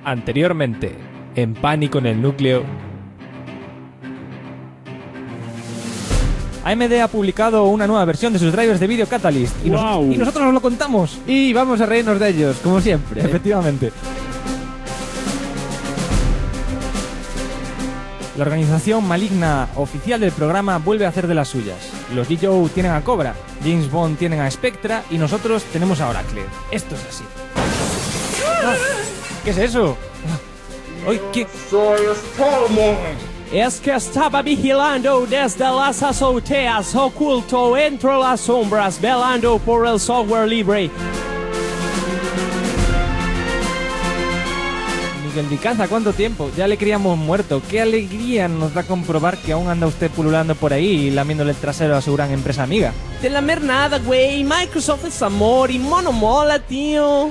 Anteriormente, en Pánico en el Núcleo. AMD ha publicado una nueva versión de sus drivers de Video Catalyst y nosotros os lo contamos. Y vamos a reírnos de ellos, como siempre. Efectivamente. La organización maligna oficial del programa vuelve a hacer de las suyas. Los G.I. tienen a Cobra, James Bond tienen a Spectra y nosotros tenemos a Oracle. Esto es así. ¿Qué es eso? Hoy, ¿qué? Soy Stallman. Es que estaba vigilando desde las azoteas, oculto entre las sombras, velando por el software libre. Miguel Dicaza, ¿cuánto tiempo? Ya le creíamos muerto. Qué alegría nos da comprobar que aún anda usted pululando por ahí y lamiéndole el trasero a su gran empresa amiga. De lamer nada, güey. Microsoft es amor y mono mola, tío.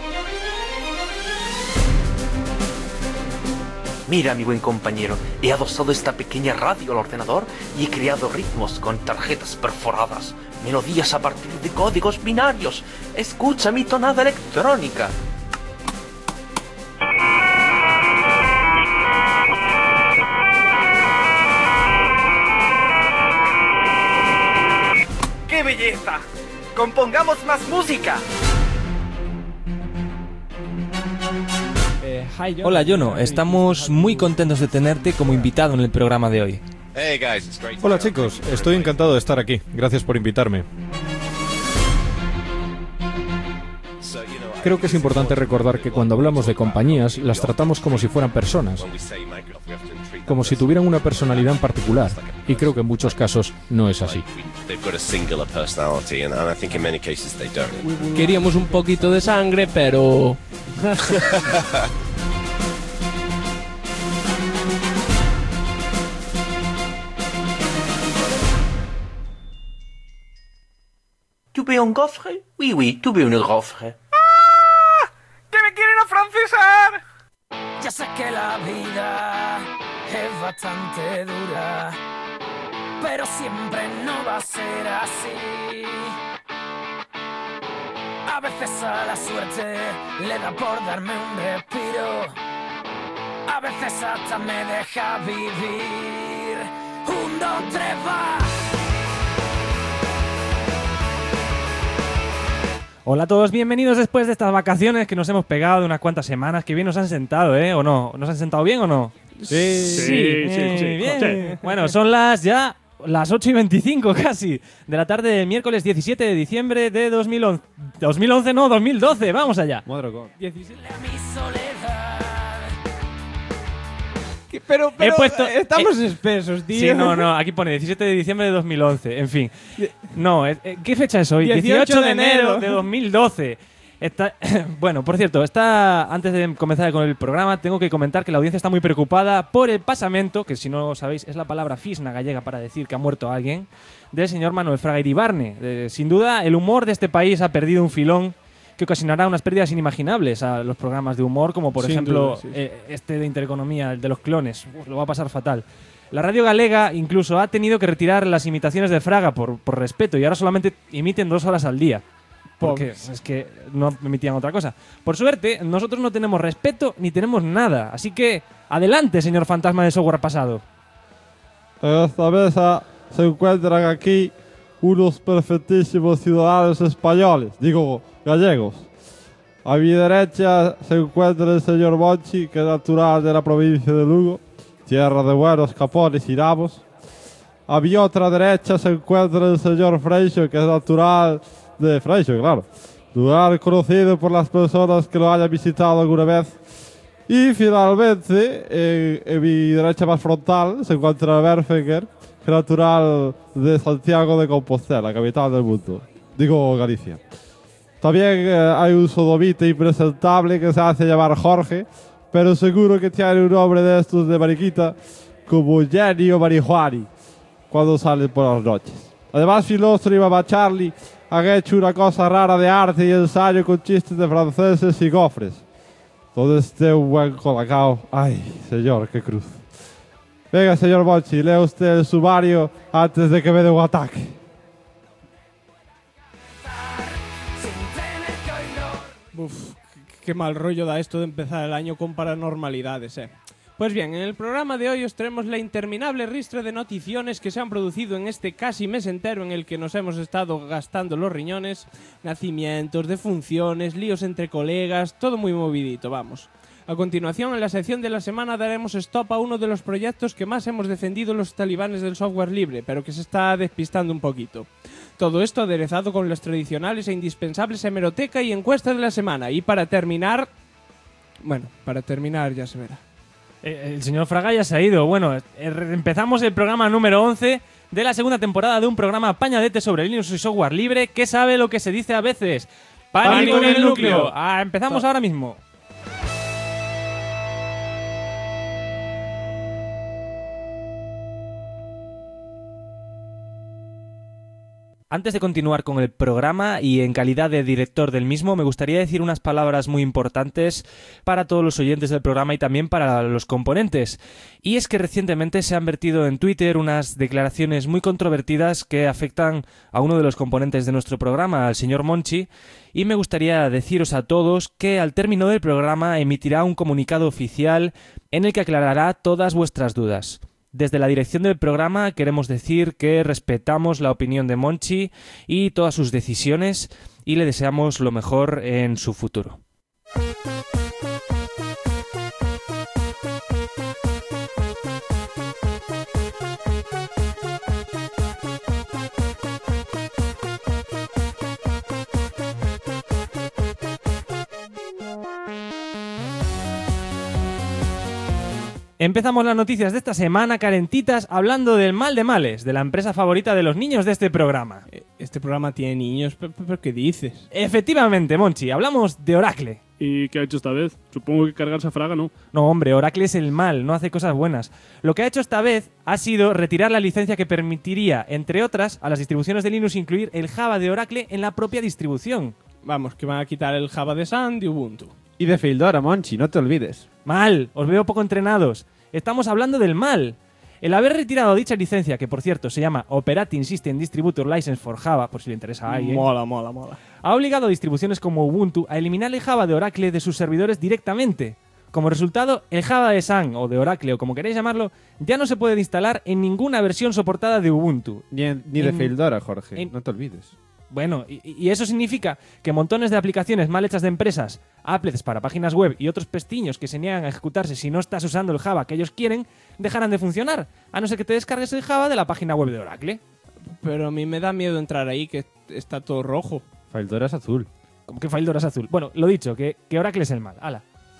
Mira, mi buen compañero, he adosado esta pequeña radio al ordenador y he creado ritmos con tarjetas perforadas, melodías a partir de códigos binarios. Escucha mi tonada electrónica. ¡Qué belleza! ¡Compongamos más música! Hola, Jono. Estamos muy contentos de tenerte como invitado en el programa de hoy. Hola, chicos. Estoy encantado de estar aquí. Gracias por invitarme. Creo que es importante recordar que cuando hablamos de compañías, las tratamos como si fueran personas, como si tuvieran una personalidad en particular, y creo que en muchos casos no es así. Queríamos un poquito de sangre, pero... ¿Tu veux un gaufre? Oui, oui, tu veux un gaufre. ¡Ah! ¡Que me quieren afrancesar! Ya sé que la vida es bastante dura, pero siempre no va a ser así. A veces a la suerte le da por darme un respiro, a veces hasta me deja vivir. 1, 2, 3, va. Hola a todos, bienvenidos después de estas vacaciones que nos hemos pegado de unas cuantas semanas. Que bien nos han sentado, ¿O no? ¿Nos han sentado bien o no? Sí. Bien. Bueno, son las 8:25 casi de la tarde del miércoles 17 de diciembre de 2011. 2011 no, 2012, vamos allá. Madre God. 17. Pero He puesto- estamos espesos, tío. Sí, no, aquí pone 17 de diciembre de 2011, en fin. No, ¿qué fecha es hoy? 18 de enero de 2012. Bueno, por cierto, antes de comenzar con el programa, tengo que comentar que la audiencia está muy preocupada por el pasamento, que si no lo sabéis es la palabra fisna gallega para decir que ha muerto alguien, del señor Manuel Fraga Iribarne. Sin duda, el humor de este país ha perdido un filón que ocasionará unas pérdidas inimaginables a los programas de humor, como por Sin ejemplo duda, sí. este de Intereconomía, el de los clones. Lo va a pasar fatal. La radio galega incluso ha tenido que retirar las imitaciones de Fraga por respeto y ahora solamente emiten 2 horas al día. Porque es que no emitían otra cosa. Por suerte, nosotros no tenemos respeto ni tenemos nada. Así que, adelante, señor fantasma de software pasado. En esta mesa se encuentran aquí unos perfectísimos ciudadanos españoles, digo, gallegos. A mi derecha se encuentra el señor Monchi, que es natural de la provincia de Lugo, tierra de buenos capones y nabos. A mi otra derecha se encuentra el señor Freixo, que es natural de Freixo, claro. Lugar conocido por las personas que lo hayan visitado alguna vez. Y finalmente, en mi derecha más frontal, se encuentra Berfinger, que es natural de Santiago de Compostela, capital del mundo. Digo, Galicia. También hay un sodomita impresentable que se hace llamar Jorge, pero seguro que tiene un nombre de estos de mariquita, como Jenny o Marijuani, cuando salen por las noches. Además, Filostro y Mamá Charlie han hecho una cosa rara de arte y ensayo con chistes de franceses y gofres. Donde esté un buen colacao. Ay, señor, qué cruz. Venga, señor Monchi, lea usted el sumario antes de que me dé un ataque. Qué mal rollo da esto de empezar el año con paranormalidades, Pues bien, en el programa de hoy os traemos la interminable ristra de noticiones que se han producido en este casi mes entero en el que nos hemos estado gastando los riñones, nacimientos, defunciones, líos entre colegas, todo muy movidito, vamos. A continuación, en la sección de la semana daremos stop a uno de los proyectos que más hemos defendido los talibanes del software libre, pero que se está despistando un poquito. Todo esto aderezado con las tradicionales e indispensables hemeroteca y encuesta de la semana. Y para terminar... Bueno, para terminar ya se verá. El señor Fraga ya se ha ido. Bueno, empezamos el programa número 11 de la segunda temporada de un programa pañadete sobre Linux y software libre que sabe lo que se dice a veces. ¡Pánico en el núcleo! Empezamos ahora mismo. Antes de continuar con el programa y en calidad de director del mismo, me gustaría decir unas palabras muy importantes para todos los oyentes del programa y también para los componentes. Y es que recientemente se han vertido en Twitter unas declaraciones muy controvertidas que afectan a uno de los componentes de nuestro programa, al señor Monchi, y me gustaría deciros a todos que al término del programa emitirá un comunicado oficial en el que aclarará todas vuestras dudas. Desde la dirección del programa queremos decir que respetamos la opinión de Monchi y todas sus decisiones y le deseamos lo mejor en su futuro. Empezamos las noticias de esta semana calentitas hablando del mal de males, de la empresa favorita de los niños de este programa. Este programa tiene niños, ¿pero qué dices? Efectivamente, Monchi, hablamos de Oracle. ¿Y qué ha hecho esta vez? Supongo que cargarse a Fraga, ¿no? No, hombre, Oracle es el mal, no hace cosas buenas. Lo que ha hecho esta vez ha sido retirar la licencia que permitiría, entre otras, a las distribuciones de Linux incluir el Java de Oracle en la propia distribución. Vamos, que van a quitar el Java de Sun de Ubuntu. Y de Fedora, Monchi, no te olvides. Mal, os veo poco entrenados. Estamos hablando del mal. El haber retirado dicha licencia, que por cierto se llama Operating System Distributor License for Java, por si le interesa a alguien, Mola. ha obligado a distribuciones como Ubuntu a eliminar el Java de Oracle de sus servidores directamente. Como resultado, el Java de Sun o de Oracle o como queréis llamarlo, ya no se puede instalar en ninguna versión soportada de Ubuntu. Ni de Fedora, Jorge, no te olvides. Bueno, y eso significa que montones de aplicaciones mal hechas de empresas, applets para páginas web y otros pestiños que se niegan a ejecutarse si no estás usando el Java que ellos quieren, dejarán de funcionar, a no ser que te descargues el Java de la página web de Oracle. Pero a mí me da miedo entrar ahí, que está todo rojo. Fedora es azul. ¿Cómo que Fedora es azul? Bueno, lo dicho, que Oracle es el mal. ¡Hala!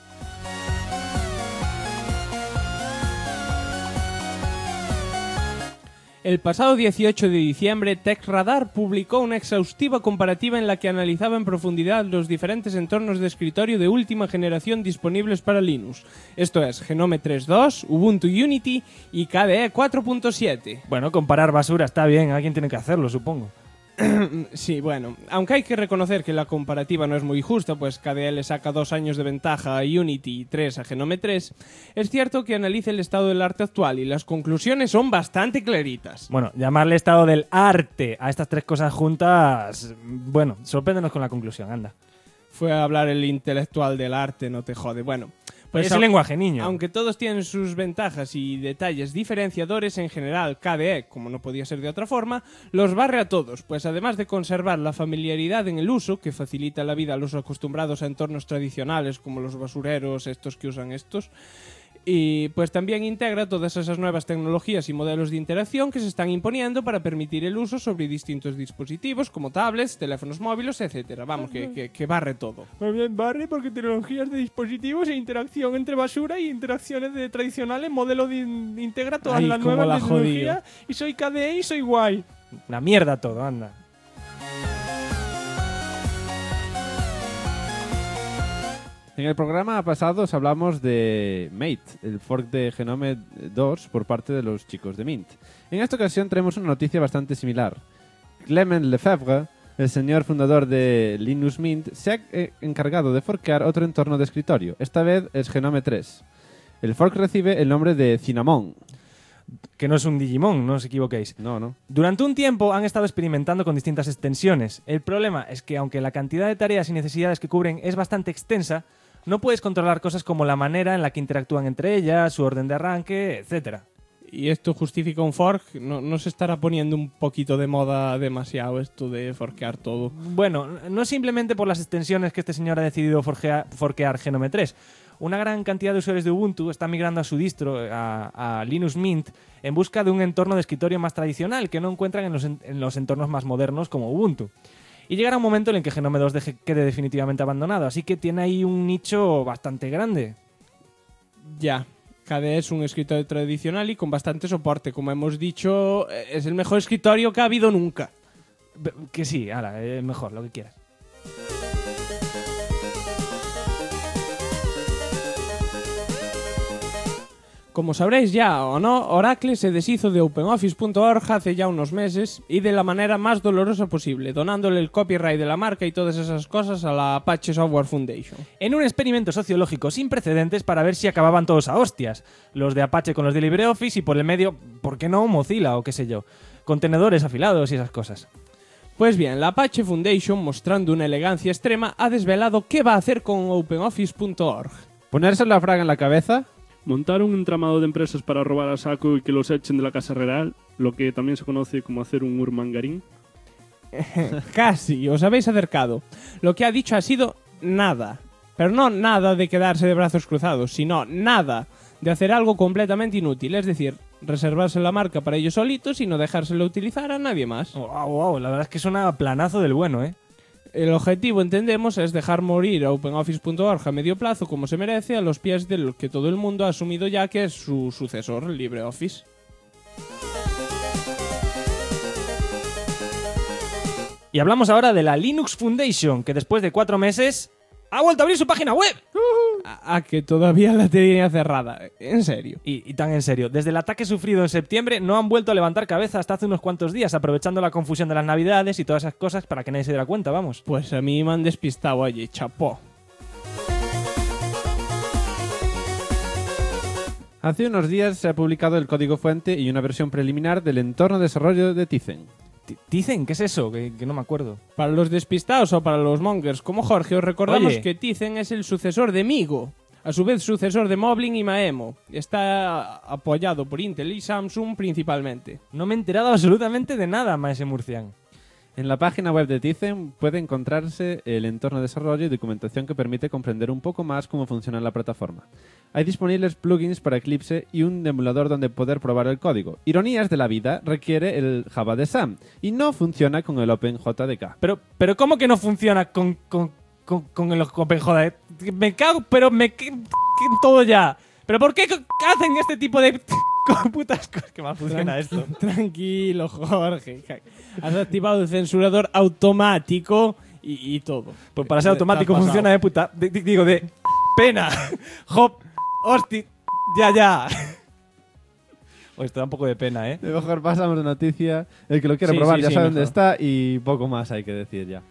El pasado 18 de diciembre, TechRadar publicó una exhaustiva comparativa en la que analizaba en profundidad los diferentes entornos de escritorio de última generación disponibles para Linux. Esto es, Genome 3.2, Ubuntu Unity y KDE 4.7. Bueno, comparar basura está bien, alguien tiene que hacerlo, supongo. Sí, bueno, aunque hay que reconocer que la comparativa no es muy justa, pues KDE le saca 2 años de ventaja a Unity y 3 a Genome 3, es cierto que analiza el estado del arte actual y las conclusiones son bastante claritas. Bueno, llamarle estado del arte a estas tres cosas juntas, bueno, sorpréndenos con la conclusión, anda. Fue a hablar el intelectual del arte, no te jode. Bueno, pues es el lenguaje, niño. Aunque todos tienen sus ventajas y detalles diferenciadores, en general KDE, como no podía ser de otra forma, los barre a todos, pues además de conservar la familiaridad en el uso, que facilita la vida a los acostumbrados a entornos tradicionales como los basureros, estos que usan estos, y pues también integra todas esas nuevas tecnologías y modelos de interacción que se están imponiendo para permitir el uso sobre distintos dispositivos como tablets, teléfonos móviles, etcétera. Vamos, que barre todo. Muy bien, barre porque tecnologías de dispositivos e interacción entre basura y interacciones de tradicionales, modelo de integra todas las nuevas tecnologías y soy KDE y soy guay. Una mierda todo, anda. En el programa pasado os hablamos de Mate, el fork de Genome 2 por parte de los chicos de Mint. En esta ocasión traemos una noticia bastante similar. Clement Lefebvre, el señor fundador de Linux Mint, se ha encargado de forkear otro entorno de escritorio. Esta vez es Genome 3. El fork recibe el nombre de Cinnamon. que no es un Digimon, no os equivoquéis. No. Durante un tiempo han estado experimentando con distintas extensiones. El problema es que aunque la cantidad de tareas y necesidades que cubren es bastante extensa, no puedes controlar cosas como la manera en la que interactúan entre ellas, su orden de arranque, etcétera. ¿Y esto justifica un fork? ¿No se estará poniendo un poquito de moda demasiado esto de forkear todo? Bueno, no simplemente por las extensiones que este señor ha decidido forkear Genome 3. Una gran cantidad de usuarios de Ubuntu está migrando a su distro, a Linux Mint, en busca de un entorno de escritorio más tradicional que no encuentran en los entornos más modernos como Ubuntu. Y llegará un momento en el que Genome 2 quede definitivamente abandonado, así que tiene ahí un nicho bastante grande. Ya. KDE es un escritorio tradicional y con bastante soporte. Como hemos dicho, es el mejor escritorio que ha habido nunca. Que sí, mejor, lo que quieras. Como sabréis ya o no, Oracle se deshizo de OpenOffice.org hace ya unos meses y de la manera más dolorosa posible, donándole el copyright de la marca y todas esas cosas a la Apache Software Foundation. En un experimento sociológico sin precedentes para ver si acababan todos a hostias. Los de Apache con los de LibreOffice y por el medio, ¿por qué no Mozilla o qué sé yo? Contenedores afilados y esas cosas. Pues bien, la Apache Foundation, mostrando una elegancia extrema, ha desvelado qué va a hacer con OpenOffice.org. ¿Ponerse la fraga en la cabeza? Montar un entramado de empresas para robar a saco y que los echen de la Casa Real, lo que también se conoce como hacer un Urmangarín. Casi, os habéis acercado. Lo que ha dicho ha sido nada. Pero no nada de quedarse de brazos cruzados, sino nada de hacer algo completamente inútil. Es decir, reservarse la marca para ellos solitos y no dejársela utilizar a nadie más. Wow, la verdad es que suena planazo del bueno, ¿eh? El objetivo, entendemos, es dejar morir a OpenOffice.org a medio plazo como se merece a los pies de lo que todo el mundo ha asumido ya que es su sucesor, LibreOffice. Y hablamos ahora de la Linux Foundation, que después de 4 meses ha vuelto a abrir su página web. A que todavía la tenía cerrada. En serio. Y tan en serio. Desde el ataque sufrido en septiembre no han vuelto a levantar cabeza hasta hace unos cuantos días, aprovechando la confusión de las navidades y todas esas cosas para que nadie se diera cuenta, vamos. Pues a mí me han despistado, oye, chapó. Hace unos días se ha publicado el código fuente y una versión preliminar del entorno de desarrollo de Tizen. ¿Tizen? ¿Qué es eso? Que no me acuerdo. Para los despistados o para los mongers como Jorge, os recordamos Oye. que Tizen es el sucesor de Migo, a su vez sucesor de Moblin y Maemo. Está apoyado por Intel y Samsung principalmente. No me he enterado absolutamente de nada, Maese Murcián. En la página web de Tizen puede encontrarse el entorno de desarrollo y documentación que permite comprender un poco más cómo funciona la plataforma. Hay disponibles plugins para Eclipse y un emulador donde poder probar el código. Ironías de la vida, requiere el Java de Sam y no funciona con el OpenJDK. Pero ¿cómo que no funciona con el OpenJDK? Me cago, pero todo ya. ¿Pero por qué hacen este tipo de putas cosas? ¿Qué mal funciona esto? Tranquilo, Jorge. Has activado el censurador automático y todo. Pues para ser automático funciona de puta... Digo, de pena. Hop. Hosti. Ya. Esto da un poco de pena, ¿eh? Mejor pasamos de noticia. El que lo quiera Sí, probar sí, ya sí, sabe mejor. dónde está y poco más hay que decir ya.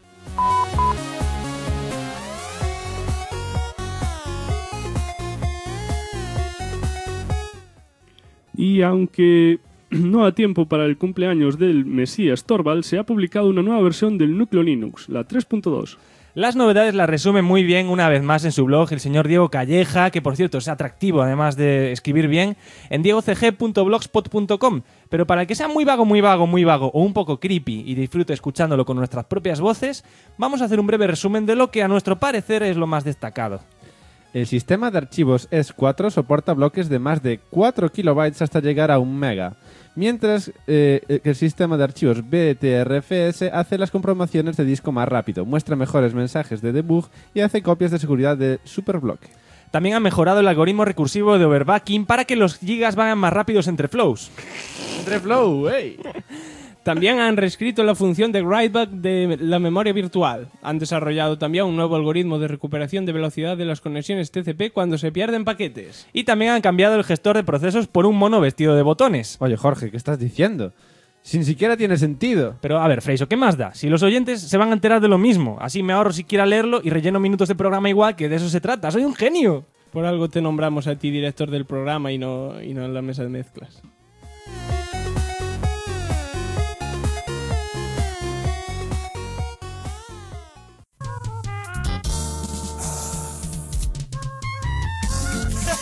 Y aunque no da tiempo para el cumpleaños del Mesías Torvald, se ha publicado una nueva versión del núcleo Linux, la 3.2. Las novedades las resume muy bien una vez más en su blog el señor Diego Calleja, que por cierto es atractivo además de escribir bien, en diegocg.blogspot.com. Pero para el que sea muy vago o un poco creepy y disfrute escuchándolo con nuestras propias voces, vamos a hacer un breve resumen de lo que a nuestro parecer es lo más destacado. El sistema de archivos S4 soporta bloques de más de 4 kilobytes hasta llegar a 1 mega, mientras que el sistema de archivos BTRFS hace las comprobaciones de disco más rápido, muestra mejores mensajes de debug y hace copias de seguridad de superbloque. También ha mejorado el algoritmo recursivo de overbacking para que los gigas vayan más rápidos entre flows. ¡Entre flow, ey! También han reescrito la función de writeback de la memoria virtual. Han desarrollado también un nuevo algoritmo de recuperación de velocidad de las conexiones TCP cuando se pierden paquetes. Y también han cambiado el gestor de procesos por un mono vestido de botones. Oye, Jorge, ¿qué estás diciendo? Sin siquiera tiene sentido. Pero a ver, Freiso, ¿qué más da? Si los oyentes se van a enterar de lo mismo, así me ahorro siquiera leerlo y relleno minutos de programa igual, que de eso se trata. ¡Soy un genio! Por algo te nombramos a ti director del programa y no en la mesa de mezclas.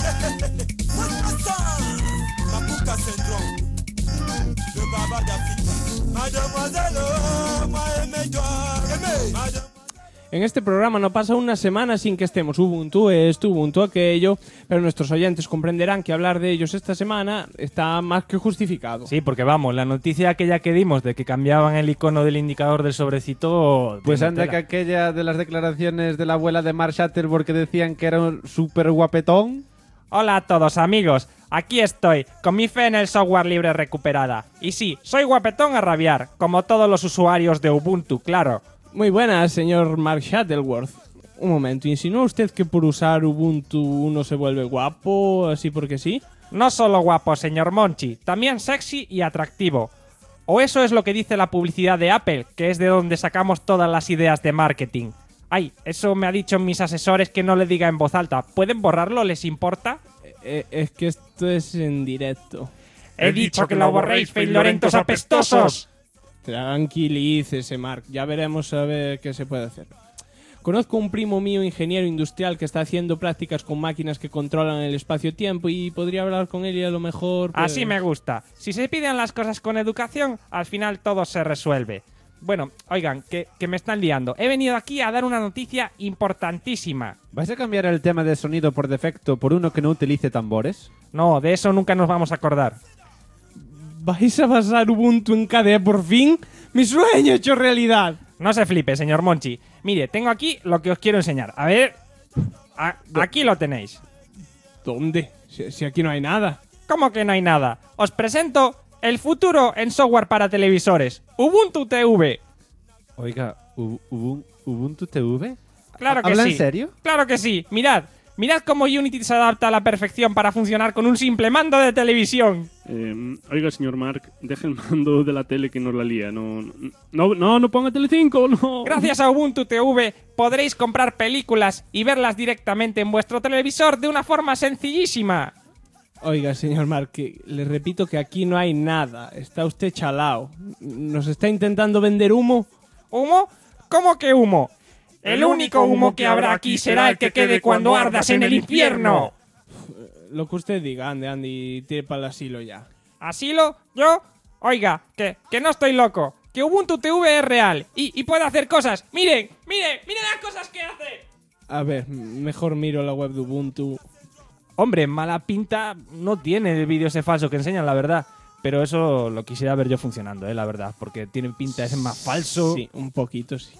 En este programa no pasa una semana sin que estemos Ubuntu esto, Ubuntu aquello, pero nuestros oyentes comprenderán que hablar de ellos esta semana está más que justificado. Sí, porque vamos, la noticia aquella que dimos de que cambiaban el icono del indicador del sobrecito... Pues tiene anda tela. que aquella de las declaraciones de la abuela de Mark Shuttleworth que decían que era un súper guapetón. Hola a todos, amigos. Aquí estoy, con mi fe en el software libre recuperada. Y sí, soy guapetón a rabiar, como todos los usuarios de Ubuntu, claro. Muy buenas, señor Mark Shuttleworth. Un momento, ¿insinúa usted que por usar Ubuntu uno se vuelve guapo, así porque sí? No solo guapo, señor Monchi, también sexy y atractivo. O eso es lo que dice la publicidad de Apple, que es de donde sacamos todas las ideas de marketing. Ay, eso me ha dicho mis asesores que no le diga en voz alta. ¿Pueden borrarlo? ¿Les importa? Es que esto es en directo. He dicho que lo borréis, feilorentos apestosos. Tranquilícese, Mark. Ya veremos a ver qué se puede hacer. Conozco un primo mío, ingeniero industrial, que está haciendo prácticas con máquinas que controlan el espacio-tiempo y podría hablar con él y a lo mejor... pues- Así me gusta. Si se piden las cosas con educación, al final todo se resuelve. Bueno, oigan, que me están liando. He venido aquí a dar una noticia importantísima. ¿Vais a cambiar el tema de sonido por defecto por uno que no utilice tambores? No, de eso nunca nos vamos a acordar. ¿Vais a basar Ubuntu en KDE por fin? ¡Mi sueño hecho realidad! No se flipe, señor Monchi. Mire, tengo aquí lo que os quiero enseñar. A ver... aquí lo tenéis. ¿Dónde? Si aquí no hay nada. ¿Cómo que no hay nada? Os presento el futuro en software para televisores. Ubuntu TV. Oiga, ¿Ubuntu TV? Claro que ¿Habla sí. en serio? Claro que sí. Mirad cómo Unity se adapta a la perfección para funcionar con un simple mando de televisión. Oiga, señor Mark, deje el mando de la tele que nos la lía. No ponga Telecinco, no. Gracias a Ubuntu TV podréis comprar películas y verlas directamente en vuestro televisor de una forma sencillísima. Oiga, señor Mark, que le repito que aquí no hay nada. Está usted chalao. ¿Nos está intentando vender humo? ¿Humo? ¿Cómo que humo? El único humo que habrá aquí será el que quede cuando ardas en el infierno. Lo que usted diga, ande y tire para el asilo ya. ¿Asilo? ¿Yo? Oiga, que no estoy loco. Que Ubuntu TV es real y puede hacer cosas. ¡Miren las cosas que hace! A ver, mejor miro la web de Ubuntu. Hombre, mala pinta no tiene el vídeo ese falso que enseñan, la verdad. Pero eso lo quisiera ver yo funcionando, la verdad. Porque tiene pinta de ser más falso. Sí, un poquito, sí.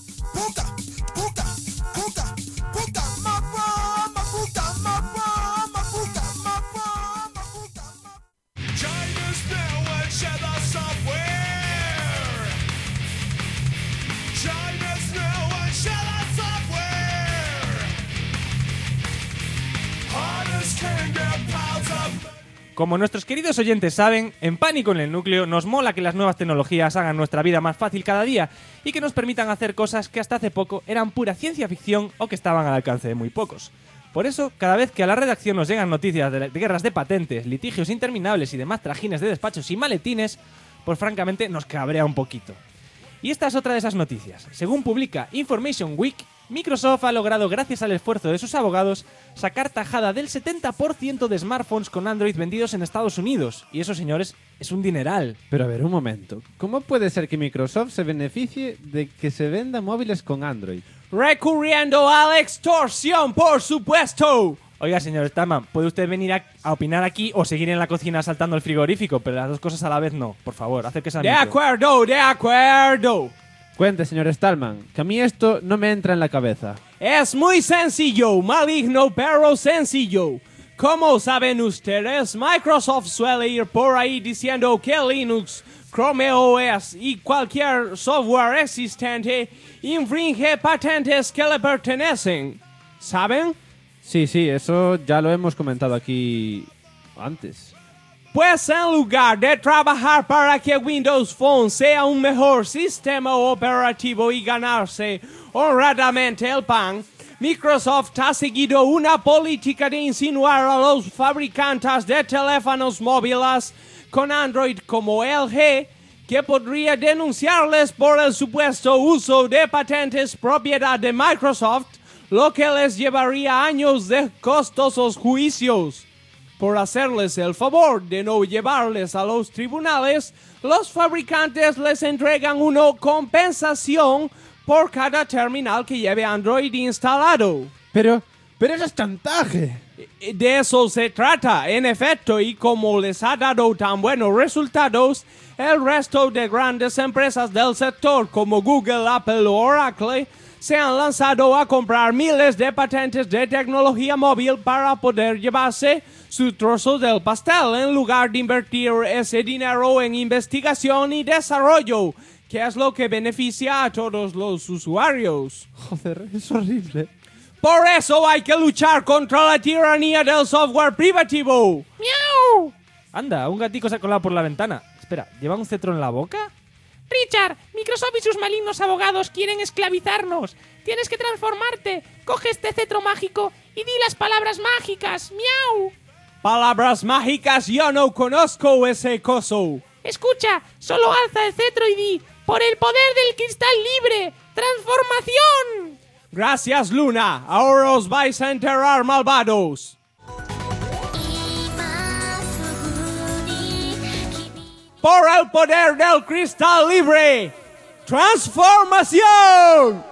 Como nuestros queridos oyentes saben, en Pánico en el Núcleo nos mola que las nuevas tecnologías hagan nuestra vida más fácil cada día y que nos permitan hacer cosas que hasta hace poco eran pura ciencia ficción o que estaban al alcance de muy pocos. Por eso, cada vez que a la redacción nos llegan noticias de guerras de patentes, litigios interminables y demás trajines de despachos y maletines, pues francamente nos cabrea un poquito. Y esta es otra de esas noticias. Según publica Information Week, Microsoft ha logrado, gracias al esfuerzo de sus abogados, sacar tajada del 70% de smartphones con Android vendidos en Estados Unidos. Y eso, señores, es un dineral. Pero a ver, un momento. ¿Cómo puede ser que Microsoft se beneficie de que se vendan móviles con Android? Recurriendo a la extorsión, por supuesto. Oiga, señor Stallman, puede usted venir a opinar aquí o seguir en la cocina saltando el frigorífico, pero las dos cosas a la vez no. Por favor, acérquese al De micro. acuerdo. Cuente, señor Stallman, que a mí esto no me entra en la cabeza. Es muy sencillo, maligno pero sencillo. Como saben ustedes, Microsoft suele ir por ahí diciendo que Linux, Chrome OS y cualquier software existente infringe patentes que le pertenecen. ¿Saben? Sí, eso ya lo hemos comentado aquí antes. Pues en lugar de trabajar para que Windows Phone sea un mejor sistema operativo y ganarse honradamente el pan, Microsoft ha seguido una política de insinuar a los fabricantes de teléfonos móviles con Android como LG que podría denunciarles por el supuesto uso de patentes propiedad de Microsoft, lo que les llevaría años de costosos juicios. Por hacerles el favor de no llevarles a los tribunales, los fabricantes les entregan una compensación por cada terminal que lleve Android instalado. Pero eso es chantaje. De eso se trata, en efecto, y como les ha dado tan buenos resultados, el resto de grandes empresas del sector como Google, Apple o Oracle se han lanzado a comprar miles de patentes de tecnología móvil para poder llevarse su trozo del pastel en lugar de invertir ese dinero en investigación y desarrollo, que es lo que beneficia a todos los usuarios. Joder, es horrible. Por eso hay que luchar contra la tiranía del software privativo. ¡Miau! Anda, un gatico se ha colado por la ventana. Espera, ¿lleva un cetro en la boca? Richard, Microsoft y sus malignos abogados quieren esclavizarnos. Tienes que transformarte. Coge este cetro mágico y di las palabras mágicas. ¡Miau! Palabras mágicas, yo no conozco ese coso. Escucha, solo alza el cetro y di: por el poder del cristal libre, transformación. Gracias, Luna. Ahora os vais a enterrar, malvados. Por el poder del cristal libre, transformación.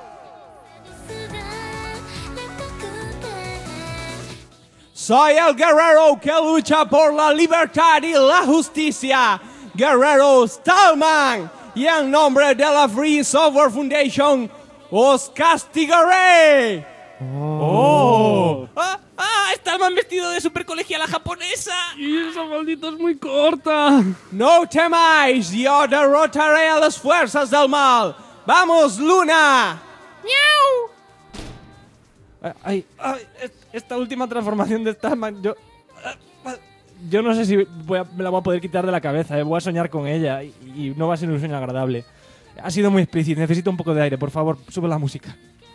Soy el guerrero que lucha por la libertad y la justicia, Guerrero Stallman, y en nombre de la Free Software Foundation os castigaré. ¡Oh! Stallman vestido de supercolegiala japonesa. Y esa maldita es muy corta. No temáis, yo derrotaré a las fuerzas del mal. ¡Vamos, Luna! ¡Miau! Esta última transformación de Stallman, yo no sé si me la voy a poder quitar de la cabeza. Voy a soñar con ella y no va a ser un sueño agradable. Ha sido muy explícito, necesito un poco de aire. Por favor, sube la música.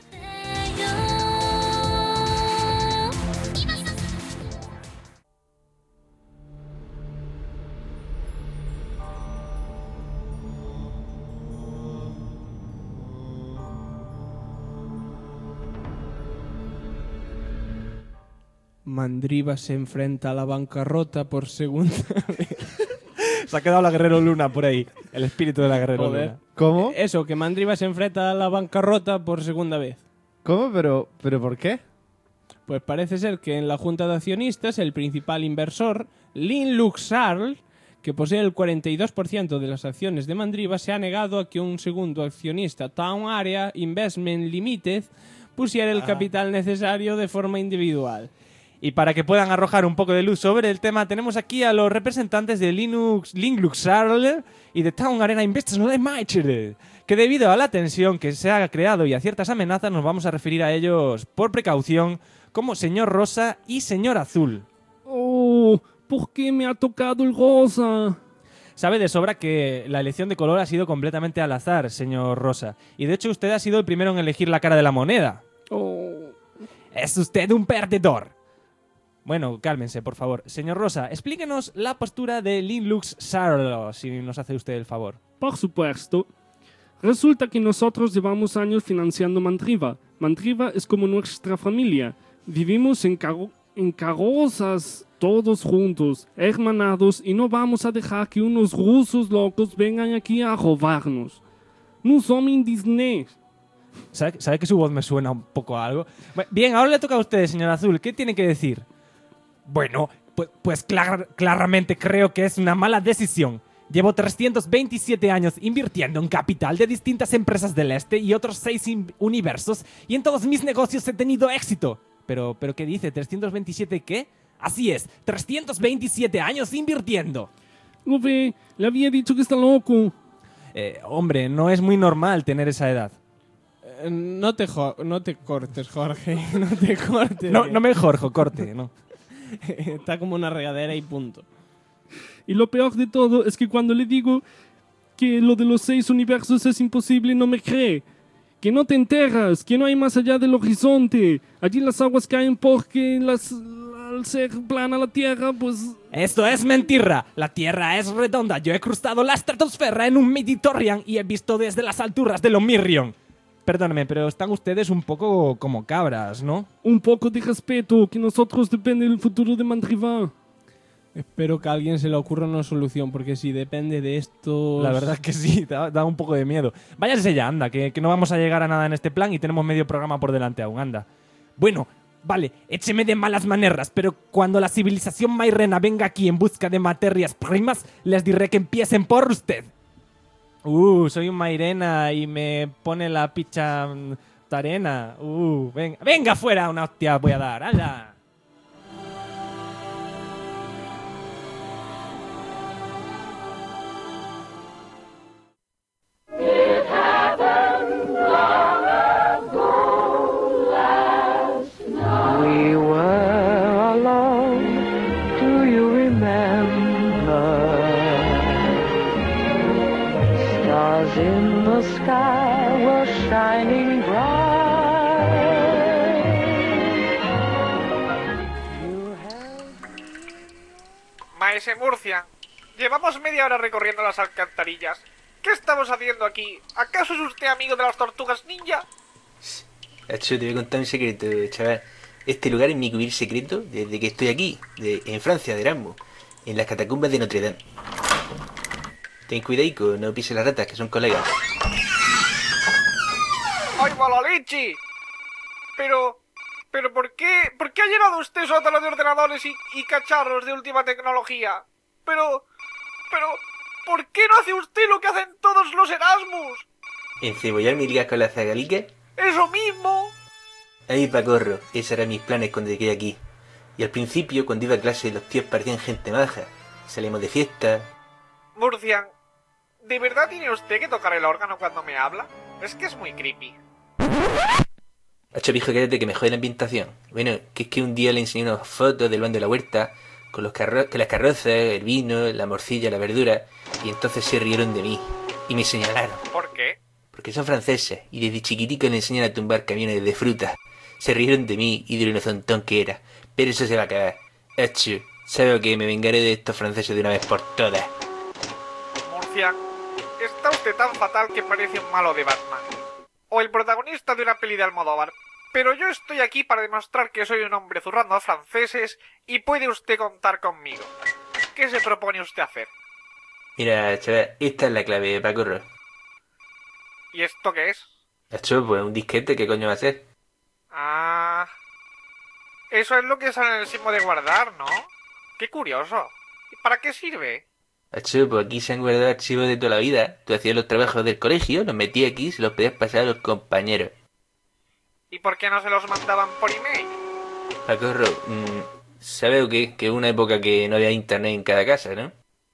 Mandriva se enfrenta a la bancarrota por segunda vez. Se ha quedado la Guerrero Luna por ahí. El espíritu de la Guerrero Joder. Luna. ¿Cómo? Eso, que Mandriva se enfrenta a la bancarrota por segunda vez. ¿Cómo? ¿Pero por qué? Pues parece ser que en la junta de accionistas el principal inversor, Lin Luxarl, que posee el 42% de las acciones de Mandriva, se ha negado a que un segundo accionista, Town Area Investment Limited, pusiera el capital necesario de forma individual. Y para que puedan arrojar un poco de luz sobre el tema, tenemos aquí a los representantes de Lin Luxarl y de Town Arena Investment Limited, que debido a la tensión que se ha creado y a ciertas amenazas nos vamos a referir a ellos por precaución como señor Rosa y señor Azul. Oh, ¿por qué me ha tocado el rosa? Sabe de sobra que la elección de color ha sido completamente al azar, señor Rosa. Y de hecho usted ha sido el primero en elegir la cara de la moneda. Oh. Es usted un perdedor. Bueno, cálmense, por favor. Señor Rosa, explíquenos la postura de Lin Luxarl, si nos hace usted el favor. Por supuesto. Resulta que nosotros llevamos años financiando Mandriva. Mandriva es como nuestra familia. Vivimos en carrozas, todos juntos, hermanados, y no vamos a dejar que unos rusos locos vengan aquí a robarnos. No somos indignes. ¿Sabe que su voz me suena un poco a algo? Bien, ahora le toca a usted, señor Azul. ¿Qué tiene que decir? Bueno, pues claramente creo que es una mala decisión. Llevo 327 años invirtiendo en capital de distintas empresas del este y otros 6 universos, y en todos mis negocios he tenido éxito. ¿Pero qué dice? ¿327 qué? Así es, 327 años invirtiendo. Lo ve, le había dicho que está loco. Hombre, no es muy normal tener esa edad. No te cortes, Jorge. No te cortes. No me jorjo, corte, no. Está como una regadera y punto. Y lo peor de todo es que cuando le digo que lo de los 6 universos es imposible, no me cree. Que no te enteras, que no hay más allá del horizonte. Allí las aguas caen porque al ser plana la Tierra, pues... Esto es mentira. La Tierra es redonda. Yo he cruzado la estratosfera en un Mediterráneo y he visto desde las alturas del Omirion. perdóneme, pero están ustedes un poco como cabras, ¿no? Un poco de respeto, que nosotros depende del futuro de Mandriva. Espero que a alguien se le ocurra una solución, porque si depende de esto... La verdad es que sí, da un poco de miedo. Váyase ya, anda, que no vamos a llegar a nada en este plan y tenemos medio programa por delante aún, anda. Bueno, vale, écheme de malas maneras, pero cuando la civilización mairrena venga aquí en busca de materias primas, les diré que empiecen por usted. Soy un mairena y me pone la picha tarena. Venga fuera, una hostia voy a dar, ¡hala! We were alone, do you remember? Stars in the sky were shining bright. Maese Murcia, llevamos media hora recorriendo las alcantarillas. ¿Qué estamos haciendo aquí? ¿Acaso es usted amigo de las tortugas ninja? Acho, te voy a contar un secreto, chaval. Este lugar es mi cubrir secreto desde que estoy aquí, en Francia, de Erasmus, en las catacumbas de Notre Dame. Ten cuidado, no pises las ratas, que son colegas. ¡Ay, Malalichi! Pero ¿por qué ha llenado usted sótano de ordenadores y cacharros de última tecnología? Pero, ¿por qué no hace usted lo que hacen todos los Erasmus? ¿Encebollar mis ligas con la zagalica? ¡Eso mismo! Ahí pacorro, esos eran mis planes cuando llegué aquí. Y al principio, cuando iba a clase, los tíos parecían gente maja. Salimos de fiesta. Murcian, ¿de verdad tiene usted que tocar el órgano cuando me habla? Es que es muy creepy. Hacho, viejo, cállate que me jode la ambientación. Bueno, que es que un día le enseñé unas fotos del bando de la huerta, con las carrozas, el vino, la morcilla, la verdura, y entonces se rieron de mí. Y me señalaron. ¿Por qué? Porque son franceses, y desde chiquitico le enseñan a tumbar camiones de fruta. Se rieron de mí y de lo inocentón que era. Pero eso se va a acabar. Hacho, ¿sabe que me vengaré de estos franceses de una vez por todas? Murcia, está usted tan fatal que parece un malo de Batman. O el protagonista de una peli de Almodóvar. Pero yo estoy aquí para demostrar que soy un hombre zurrando a franceses y puede usted contar conmigo. ¿Qué se propone usted hacer? Mira, chaval, esta es la clave, pacorro. ¿Y esto qué es? Hacho, pues un disquete, ¿qué coño va a ser? Ah... Eso es lo que sale en el sismo de guardar, ¿no? Qué curioso. ¿Y para qué sirve? Hacho, pues aquí se han guardado archivos de toda la vida. Tú hacías los trabajos del colegio, los metías aquí y se los podías pasar a los compañeros. ¿Y por qué no se los mandaban por email? Pacorro, ¿sabes o qué? Que hubo una época que no había internet en cada casa, ¿no?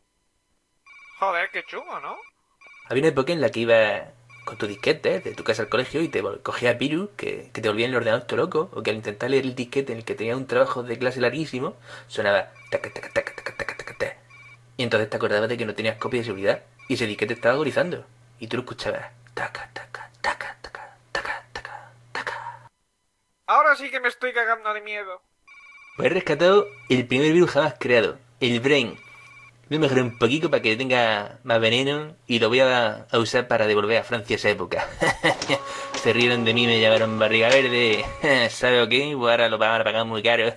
Joder, qué chungo, ¿no? Había una época en la que ibas con tu disquete de tu casa al colegio y te cogías virus que te volvían el ordenador todo loco, o que al intentar leer el disquete en el que tenías un trabajo de clase larguísimo, sonaba taca taca taca taca taca taca taca. Y entonces te acordabas de que no tenías copia de seguridad y ese disquete estaba agonizando y tú lo escuchabas taca taca taca taca taca taca taca. Ahora sí que me estoy cagando de miedo. Pues he rescatado el primer virus jamás creado, el Brain. Lo he mejorado un poquito para que tenga más veneno y lo voy a usar para devolver a Francia esa época. Se rieron de mí, me llamaron barriga verde. ¿Sabe o qué? Pues ahora lo van a pagar muy caro.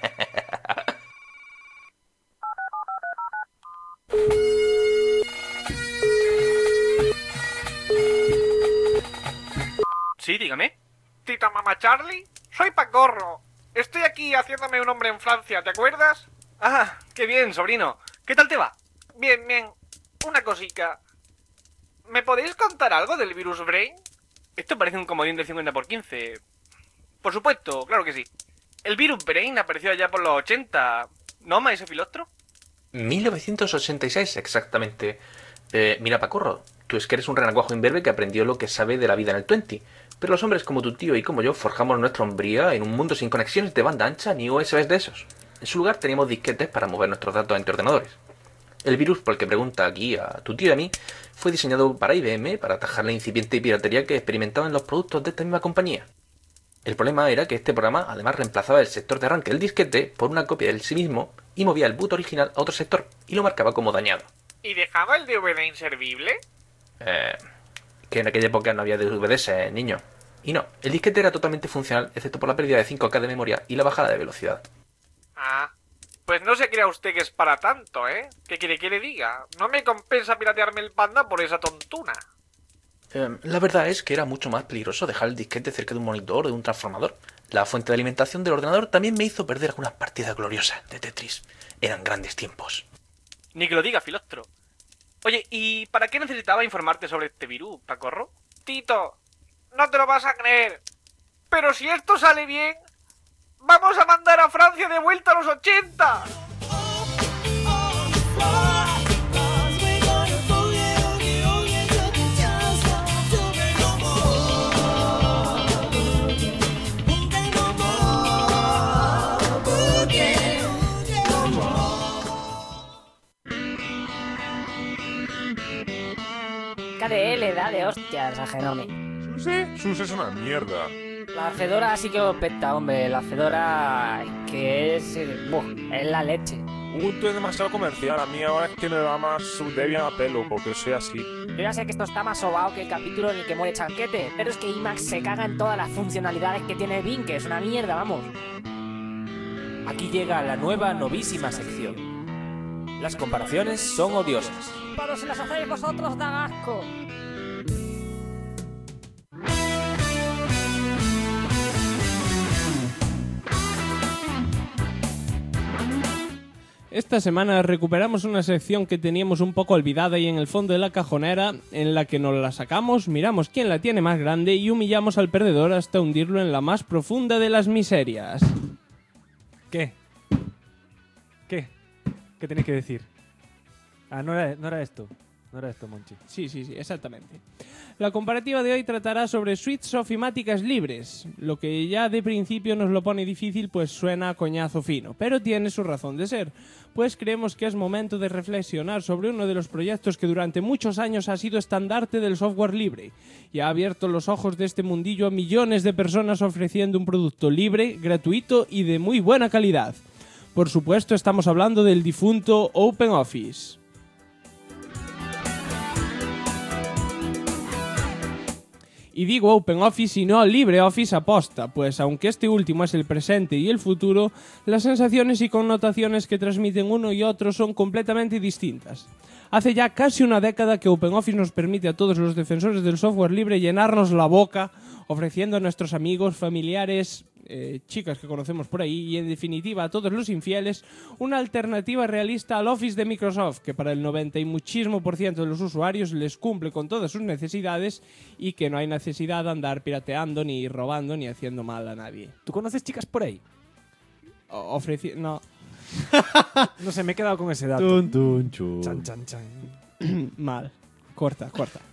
Sí, dígame. Tita Mamá Charlie, soy Pacorro. Estoy aquí haciéndome un hombre en Francia, ¿te acuerdas? Ah, qué bien, sobrino. ¿Qué tal te va? Bien, bien. Una cosica. ¿Me podéis contar algo del virus Brain? Esto parece un comodín de 50×15. Por supuesto, claro que sí. El virus Brain apareció allá por los 80. ¿No, maese Filostro? 1986, exactamente. Mira, Pacorro, tú es que eres un renacuajo imberbe que aprendió lo que sabe de la vida en el 20. Pero los hombres como tu tío y como yo forjamos nuestra hombría en un mundo sin conexiones de banda ancha ni USBs de esos. En su lugar teníamos disquetes para mover nuestros datos entre ordenadores. El virus, por el que pregunta aquí a tu tío y a mí, fue diseñado para IBM para atajar la incipiente piratería que experimentaban los productos de esta misma compañía. El problema era que este programa además reemplazaba el sector de arranque del disquete por una copia del sí mismo y movía el boot original a otro sector y lo marcaba como dañado. ¿Y dejaba el DVD inservible? Que en aquella época no había DVDs, niño. Y no, el disquete era totalmente funcional, excepto por la pérdida de 5K de memoria y la bajada de velocidad. Ah, pues no se crea usted que es para tanto, ¿eh? ¿Qué quiere que le diga? No me compensa piratearme el Panda por esa tontuna. La verdad es que era mucho más peligroso dejar el disquete cerca de un monitor o de un transformador. La fuente de alimentación del ordenador también me hizo perder algunas partidas gloriosas de Tetris. Eran grandes tiempos. Ni que lo diga, Filostro. Oye, ¿y para qué necesitaba informarte sobre este virus, Pacorro? Tito, no te lo vas a creer. Pero si esto sale bien, vamos a mandar a Francia de vuelta a los 80. KDE le da de hostias a Genome. Sus es una mierda. La Fedora sí que lo peta, hombre. La Fedora que es la leche. Ubuntu es demasiado comercial. A mí ahora es que me da más su Debian a pelo, porque soy así. Yo ya sé que esto está más sobao que el capítulo en el que muere Chanquete, pero es que Emacs se caga en todas las funcionalidades que tiene Bing, que es una mierda, vamos. Aquí llega la nueva novísima sección. Las comparaciones son odiosas. Pero si las hacéis vosotros, da asco. Esta semana recuperamos una sección que teníamos un poco olvidada y en el fondo de la cajonera, en la que nos la sacamos, miramos quién la tiene más grande y humillamos al perdedor hasta hundirlo en la más profunda de las miserias. ¿Qué? ¿Qué tenéis que decir? Ah, no era esto. No era esto, Monchi. Sí, exactamente. La comparativa de hoy tratará sobre suites ofimáticas libres, lo que ya de principio nos lo pone difícil, pues suena a coñazo fino, pero tiene su razón de ser, pues creemos que es momento de reflexionar sobre uno de los proyectos que durante muchos años ha sido estandarte del software libre y ha abierto los ojos de este mundillo a millones de personas ofreciendo un producto libre, gratuito y de muy buena calidad. Por supuesto, estamos hablando del difunto OpenOffice. Y digo OpenOffice y no LibreOffice aposta, pues aunque este último es el presente y el futuro, las sensaciones y connotaciones que transmiten uno y otro son completamente distintas. Hace ya casi una década que OpenOffice nos permite a todos los defensores del software libre llenarnos la boca, ofreciendo a nuestros amigos, familiares, chicas que conocemos por ahí y en definitiva a todos los infieles una alternativa realista al Office de Microsoft que para el 90 y muchísimo % de los usuarios les cumple con todas sus necesidades y que no hay necesidad de andar pirateando ni robando ni haciendo mal a nadie. ¿Tú conoces chicas por ahí? No. No sé, me he quedado con ese dato. Tun, tun, chun. Chan, chan, chan. Mal. Corta.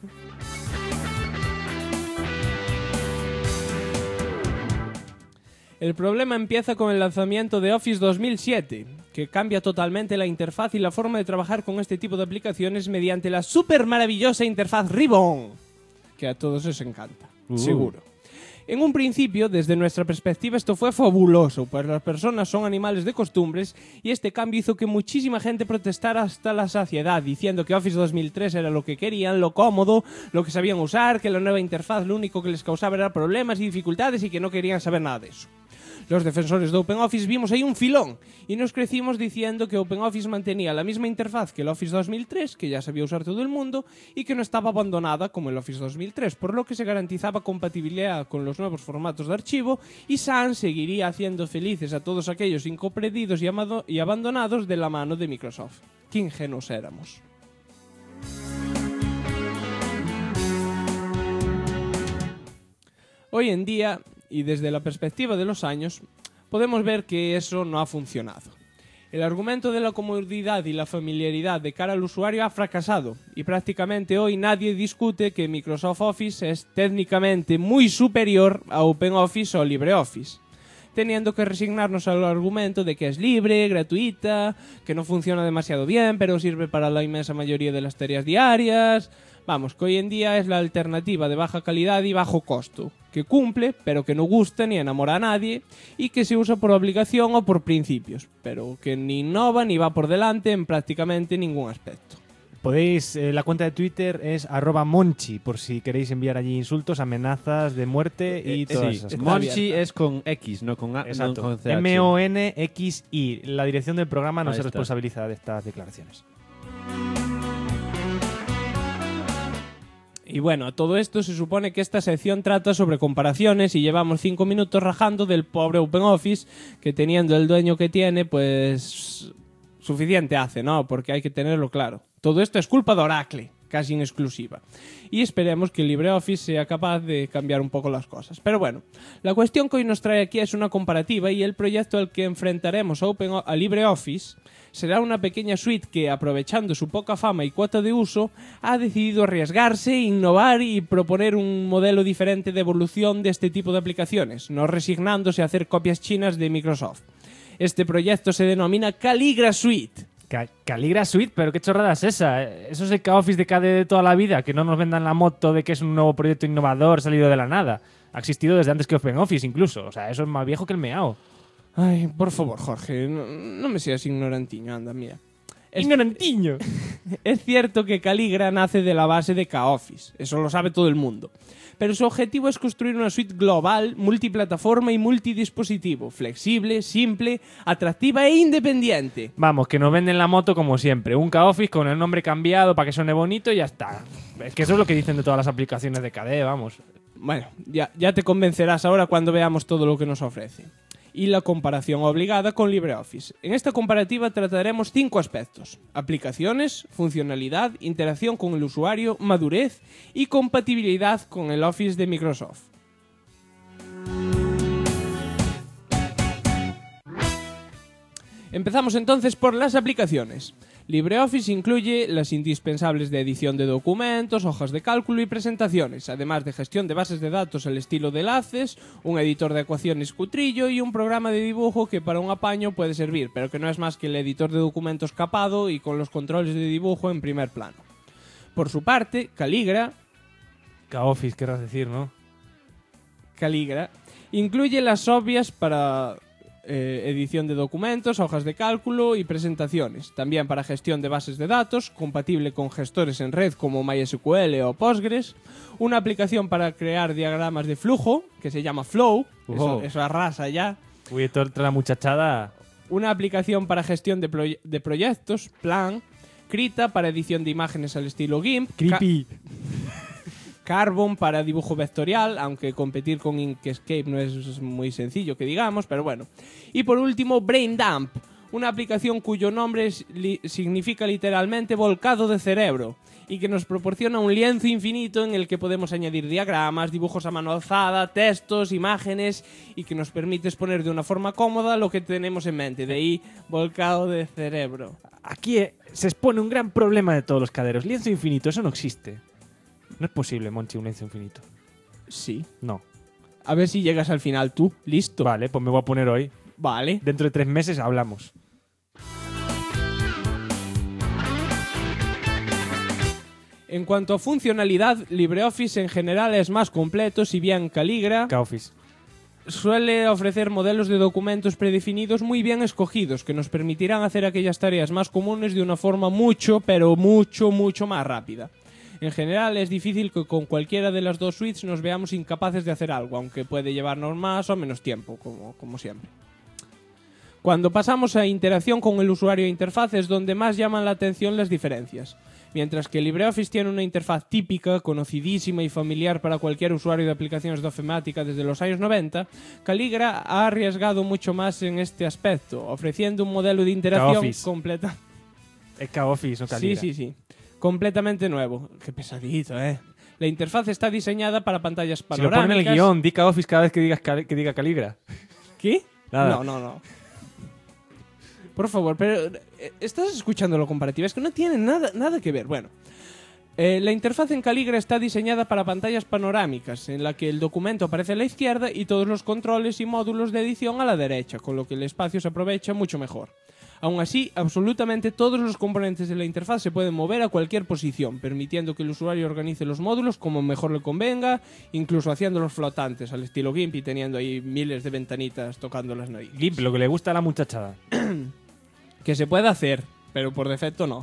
El problema empieza con el lanzamiento de Office 2007, que cambia totalmente la interfaz y la forma de trabajar con este tipo de aplicaciones mediante la súper maravillosa interfaz Ribbon, que a todos os encanta, seguro. En un principio, desde nuestra perspectiva, esto fue fabuloso, pues las personas son animales de costumbres y este cambio hizo que muchísima gente protestara hasta la saciedad, diciendo que Office 2003 era lo que querían, lo cómodo, lo que sabían usar, que la nueva interfaz lo único que les causaba era problemas y dificultades y que no querían saber nada de eso. Los defensores de OpenOffice vimos ahí un filón y nos crecimos diciendo que OpenOffice mantenía la misma interfaz que el Office 2003, que ya sabía usar todo el mundo, y que no estaba abandonada como el Office 2003, por lo que se garantizaba compatibilidad con los nuevos formatos de archivo y Sun seguiría haciendo felices a todos aquellos incomprendidos y abandonados de la mano de Microsoft. ¡Qué ingenuos éramos! Hoy en día, y desde la perspectiva de los años, podemos ver que eso no ha funcionado. El argumento de la comodidad y la familiaridad de cara al usuario ha fracasado, y prácticamente hoy nadie discute que Microsoft Office es técnicamente muy superior a OpenOffice o LibreOffice, teniendo que resignarnos al argumento de que es libre, gratuita, que no funciona demasiado bien, pero sirve para la inmensa mayoría de las tareas diarias. Vamos, que hoy en día es la alternativa de baja calidad y bajo costo, que cumple, pero que no gusta ni enamora a nadie, y que se usa por obligación o por principios, pero que ni innova ni va por delante en prácticamente ningún aspecto. Podéis, la cuenta de Twitter es @monchi, por si queréis enviar allí insultos, amenazas de muerte y todas esas cosas. Monchi es con X, no con A. Exacto. No con CH. MONXI. La dirección del programa no Ahí se está. responsabiliza de estas declaraciones. Y bueno, a todo esto se supone que esta sección trata sobre comparaciones y llevamos 5 minutos rajando del pobre OpenOffice, que teniendo el dueño que tiene, pues suficiente hace, ¿no? Porque hay que tenerlo claro. Todo esto es culpa de Oracle, casi en exclusiva. Y esperemos que LibreOffice sea capaz de cambiar un poco las cosas. Pero bueno, la cuestión que hoy nos trae aquí es una comparativa y el proyecto al que enfrentaremos a LibreOffice será una pequeña suite que, aprovechando su poca fama y cuota de uso, ha decidido arriesgarse, innovar y proponer un modelo diferente de evolución de este tipo de aplicaciones, no resignándose a hacer copias chinas de Microsoft. Este proyecto se denomina Calligra Suite. Calligra Suite, pero qué chorrada es esa. Eso es el K-Office de KDE de toda la vida, que no nos vendan la moto de que es un nuevo proyecto innovador salido de la nada. Ha existido desde antes que OpenOffice incluso. O sea, eso es más viejo que el meao. Ay, por favor, Jorge, no me seas ignorantiño, anda, mira. ¡Ignorantiño! Es cierto que Calligra nace de la base de K-Office, eso lo sabe todo el mundo. Pero su objetivo es construir una suite global, multiplataforma y multidispositivo, flexible, simple, atractiva e independiente. Vamos, que nos venden la moto como siempre. Un K-Office con el nombre cambiado para que suene bonito y ya está. Es que eso es lo que dicen de todas las aplicaciones de KDE, vamos. Bueno, ya te convencerás ahora cuando veamos todo lo que nos ofrece. Y la comparación obligada con LibreOffice. En esta comparativa trataremos 5 aspectos: aplicaciones, funcionalidad, interacción con el usuario, madurez y compatibilidad con el Office de Microsoft. Empezamos entonces por las aplicaciones. LibreOffice incluye las indispensables de edición de documentos, hojas de cálculo y presentaciones, además de gestión de bases de datos al estilo de Laces, un editor de ecuaciones cutrillo y un programa de dibujo que para un apaño puede servir, pero que no es más que el editor de documentos capado y con los controles de dibujo en primer plano. Por su parte, Calligra... K-Office, querrás decir, ¿no? Calligra incluye las obvias para... edición de documentos, hojas de cálculo y presentaciones. También para gestión de bases de datos, compatible con gestores en red como MySQL o Postgres. Una aplicación para crear diagramas de flujo, que se llama Flow. Eso arrasa ya. Uy, esto trae la muchachada. Una aplicación para gestión de proyectos, Plan. Krita para edición de imágenes al estilo GIMP. Creepy. Carbon para dibujo vectorial, aunque competir con Inkscape no es muy sencillo que digamos, pero bueno. Y por último, Braindump, una aplicación cuyo nombre significa literalmente volcado de cerebro y que nos proporciona un lienzo infinito en el que podemos añadir diagramas, dibujos a mano alzada, textos, imágenes y que nos permite exponer de una forma cómoda lo que tenemos en mente. De ahí, volcado de cerebro. Aquí se expone un gran problema de todos los caderos. Lienzo infinito, eso no existe. No es posible, Monchi, un lienzo infinito. Sí. No. A ver si llegas al final tú. Listo. Vale, pues me voy a poner hoy. Vale. Dentro de 3 meses hablamos. En cuanto a funcionalidad, LibreOffice en general es más completo, si bien Calligra K-Office suele ofrecer modelos de documentos predefinidos muy bien escogidos que nos permitirán hacer aquellas tareas más comunes de una forma mucho, pero mucho más rápida. En general es difícil que con cualquiera de las dos suites nos veamos incapaces de hacer algo, aunque puede llevarnos más o menos tiempo, como siempre. Cuando pasamos a interacción con el usuario e interfaz es donde más llaman la atención las diferencias. Mientras que LibreOffice tiene una interfaz típica, conocidísima y familiar para cualquier usuario de aplicaciones de ofimática desde los años 90, Calligra ha arriesgado mucho más en este aspecto, ofreciendo un modelo de interacción completa. Es K-Office, no Calligra. Sí. Completamente nuevo. Qué pesadito, ¿eh? La interfaz está diseñada para pantallas panorámicas. Si lo pone en el guión, di K-Office cada vez que diga Calligra. ¿Qué? Nada. No. Por favor, pero ¿estás escuchando la comparativa? Es que no tiene nada que ver. Bueno, la interfaz en Calligra está diseñada para pantallas panorámicas, en la que el documento aparece a la izquierda y todos los controles y módulos de edición a la derecha, con lo que el espacio se aprovecha mucho mejor. Aún así, absolutamente todos los componentes de la interfaz se pueden mover a cualquier posición, permitiendo que el usuario organice los módulos como mejor le convenga, incluso haciéndolos flotantes al estilo GIMP y teniendo ahí miles de ventanitas tocando las narices. GIMP, lo que le gusta a la muchachada. Que se puede hacer, pero por defecto no.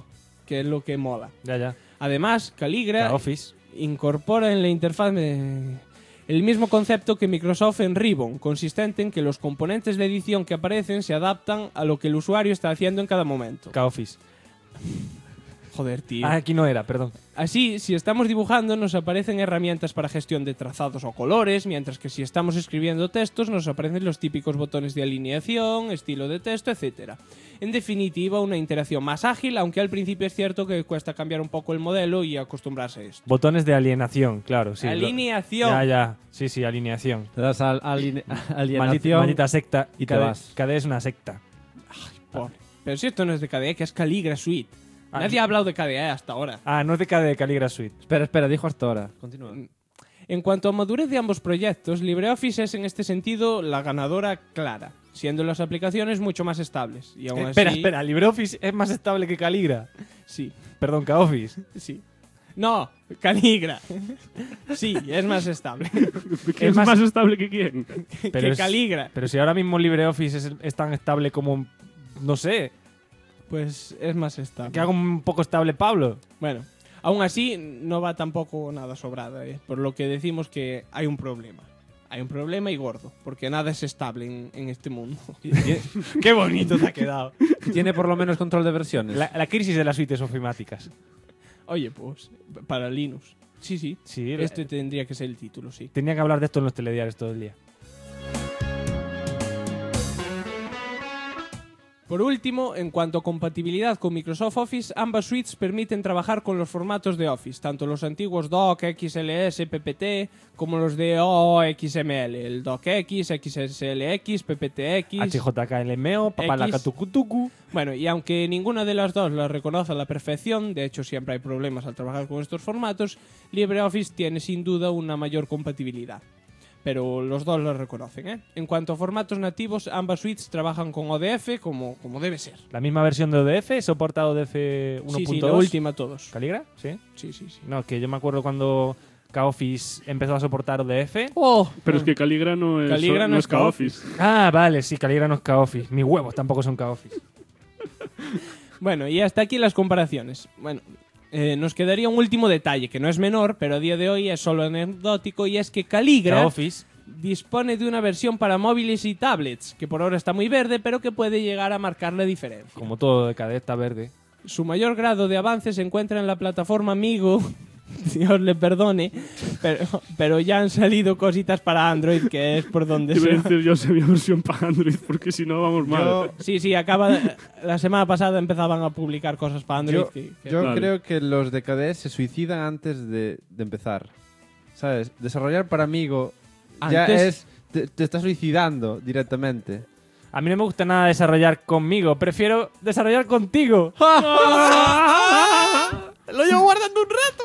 que es lo que mola. Ya. Además, Calligra Office incorpora en la interfaz el mismo concepto que Microsoft en Ribbon, consistente en que los componentes de edición que aparecen se adaptan a lo que el usuario está haciendo en cada momento. Office. Joder, tío. Aquí no era, perdón. Así, si estamos dibujando, nos aparecen herramientas para gestión de trazados o colores, mientras que si estamos escribiendo textos, nos aparecen los típicos botones de alineación, estilo de texto, etc. En definitiva, una interacción más ágil, aunque al principio es cierto que cuesta cambiar un poco el modelo y acostumbrarse a esto. Botones de alienación, claro, sí. Alineación. Ya. Sí, alineación. Te das alienación maldita secta. y te vas. KDE es una secta. Pero si esto no es de KDE, que es Calligra Suite. Nadie ha hablado de KDE hasta ahora. No es de KDE, Calligra Suite. Espera, dijo hasta ahora. Continúa. En cuanto a madurez de ambos proyectos, LibreOffice es en este sentido la ganadora clara, siendo las aplicaciones mucho más estables. Y aún así... Espera, LibreOffice es más estable que Calligra. Sí. Perdón, K-Office. Sí. No, Calligra. Sí, es más estable. ¿Es más estable que quién? Que Calligra. Pero si ahora mismo LibreOffice es tan estable como... No sé. Pues es más estable. Que haga un poco estable Pablo. Bueno, aún así no va tampoco nada sobrada, por lo que decimos que hay un problema. Hay un problema y gordo, porque nada es estable en este mundo. Qué bonito te ha quedado. Tiene por lo menos control de versiones. La crisis de las suites ofimáticas. Oye, pues, para Linux. Sí. Este tendría que ser el título, sí. Tenía que hablar de esto en los telediarios todo el día. Por último, en cuanto a compatibilidad con Microsoft Office, ambas suites permiten trabajar con los formatos de Office, tanto los antiguos Doc, XLS, PPT, como los de OXML, el DocX, XSLX, PPTX, HJKLMO, Papalacatucutucu. Bueno, y aunque ninguna de las dos las reconoce a la perfección, de hecho siempre hay problemas al trabajar con estos formatos, LibreOffice tiene sin duda una mayor compatibilidad. Pero los dos lo reconocen, ¿eh? En cuanto a formatos nativos, ambas suites trabajan con ODF como debe ser. ¿La misma versión de ODF? ¿Soporta ODF 1.2? Sí, la última todos. ¿Caligra? ¿Sí? Sí. No, que yo me acuerdo cuando K-Office empezó a soportar ODF. Pero es que Calligra no es K-Office. Vale, sí, Calligra no es K-Office. Mis huevos tampoco son K-Office. Bueno, y hasta aquí las comparaciones. Bueno... nos quedaría un último detalle, que no es menor, pero a día de hoy es solo anecdótico, y es que Calligra dispone de una versión para móviles y tablets, que por ahora está muy verde, pero que puede llegar a marcar la diferencia. Como todo de KDE está verde. Su mayor grado de avance se encuentra en la plataforma Amigo, Dios le perdone, pero ya han salido cositas para Android, que es por donde Iba a decir yo se había versión para Android, porque si no vamos mal. Sí, la semana pasada empezaban a publicar cosas para Android. Yo creo que los de KDE se suicidan antes de empezar. ¿Sabes? Desarrollar para Amigo ya es... Te está suicidando directamente. A mí no me gusta nada desarrollar conmigo, prefiero desarrollar contigo. Lo llevo guardando un rato.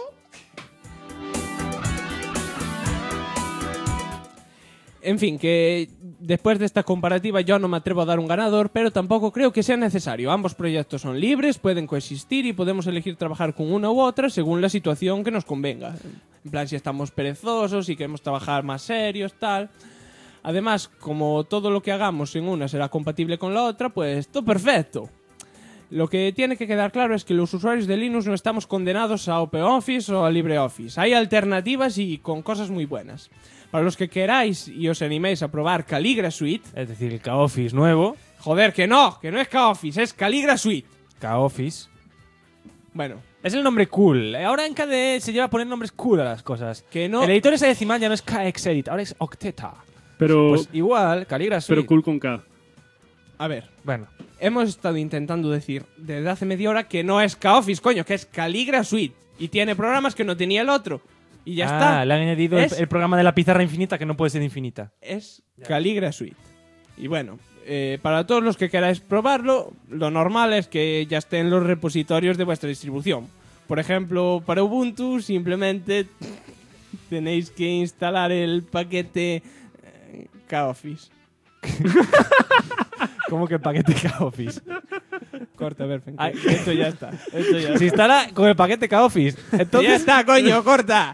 En fin, que después de esta comparativa yo no me atrevo a dar un ganador, pero tampoco creo que sea necesario. Ambos proyectos son libres, pueden coexistir y podemos elegir trabajar con una u otra según la situación que nos convenga. En plan, si estamos perezosos y queremos trabajar más serios, tal. Además, como todo lo que hagamos en una será compatible con la otra, pues todo perfecto. Lo que tiene que quedar claro es que los usuarios de Linux no estamos condenados a OpenOffice o a LibreOffice. Hay alternativas y con cosas muy buenas. Para los que queráis y os animéis a probar Calligra Suite, es decir, el K-Office nuevo. Joder, que no es K-Office, es Calligra Suite. K-Office. Bueno. Es el nombre cool. Ahora en KDE se lleva a poner nombres cool a las cosas. Que no. El editor hexadecimal ya no es KXEdit, ahora es Octeta. Pero, pues igual, Calligra Suite. Pero cool con K. A ver. Bueno. Hemos estado intentando decir desde hace media hora que no es K-Office, coño, que es Calligra Suite. Y tiene programas que no tenía el otro. Y ya está. Le han añadido el programa de la pizarra infinita que no puede ser infinita. Es Calligra Suite. Y bueno, para todos los que queráis probarlo, lo normal es que ya esté en los repositorios de vuestra distribución. Por ejemplo, para Ubuntu simplemente tenéis que instalar el paquete K-Office. ¿Cómo que el paquete K-Office? Corta, a ver, esto ya está. Se instala con el paquete K-Office. Entonces... ¡Ya está, coño! ¡Corta!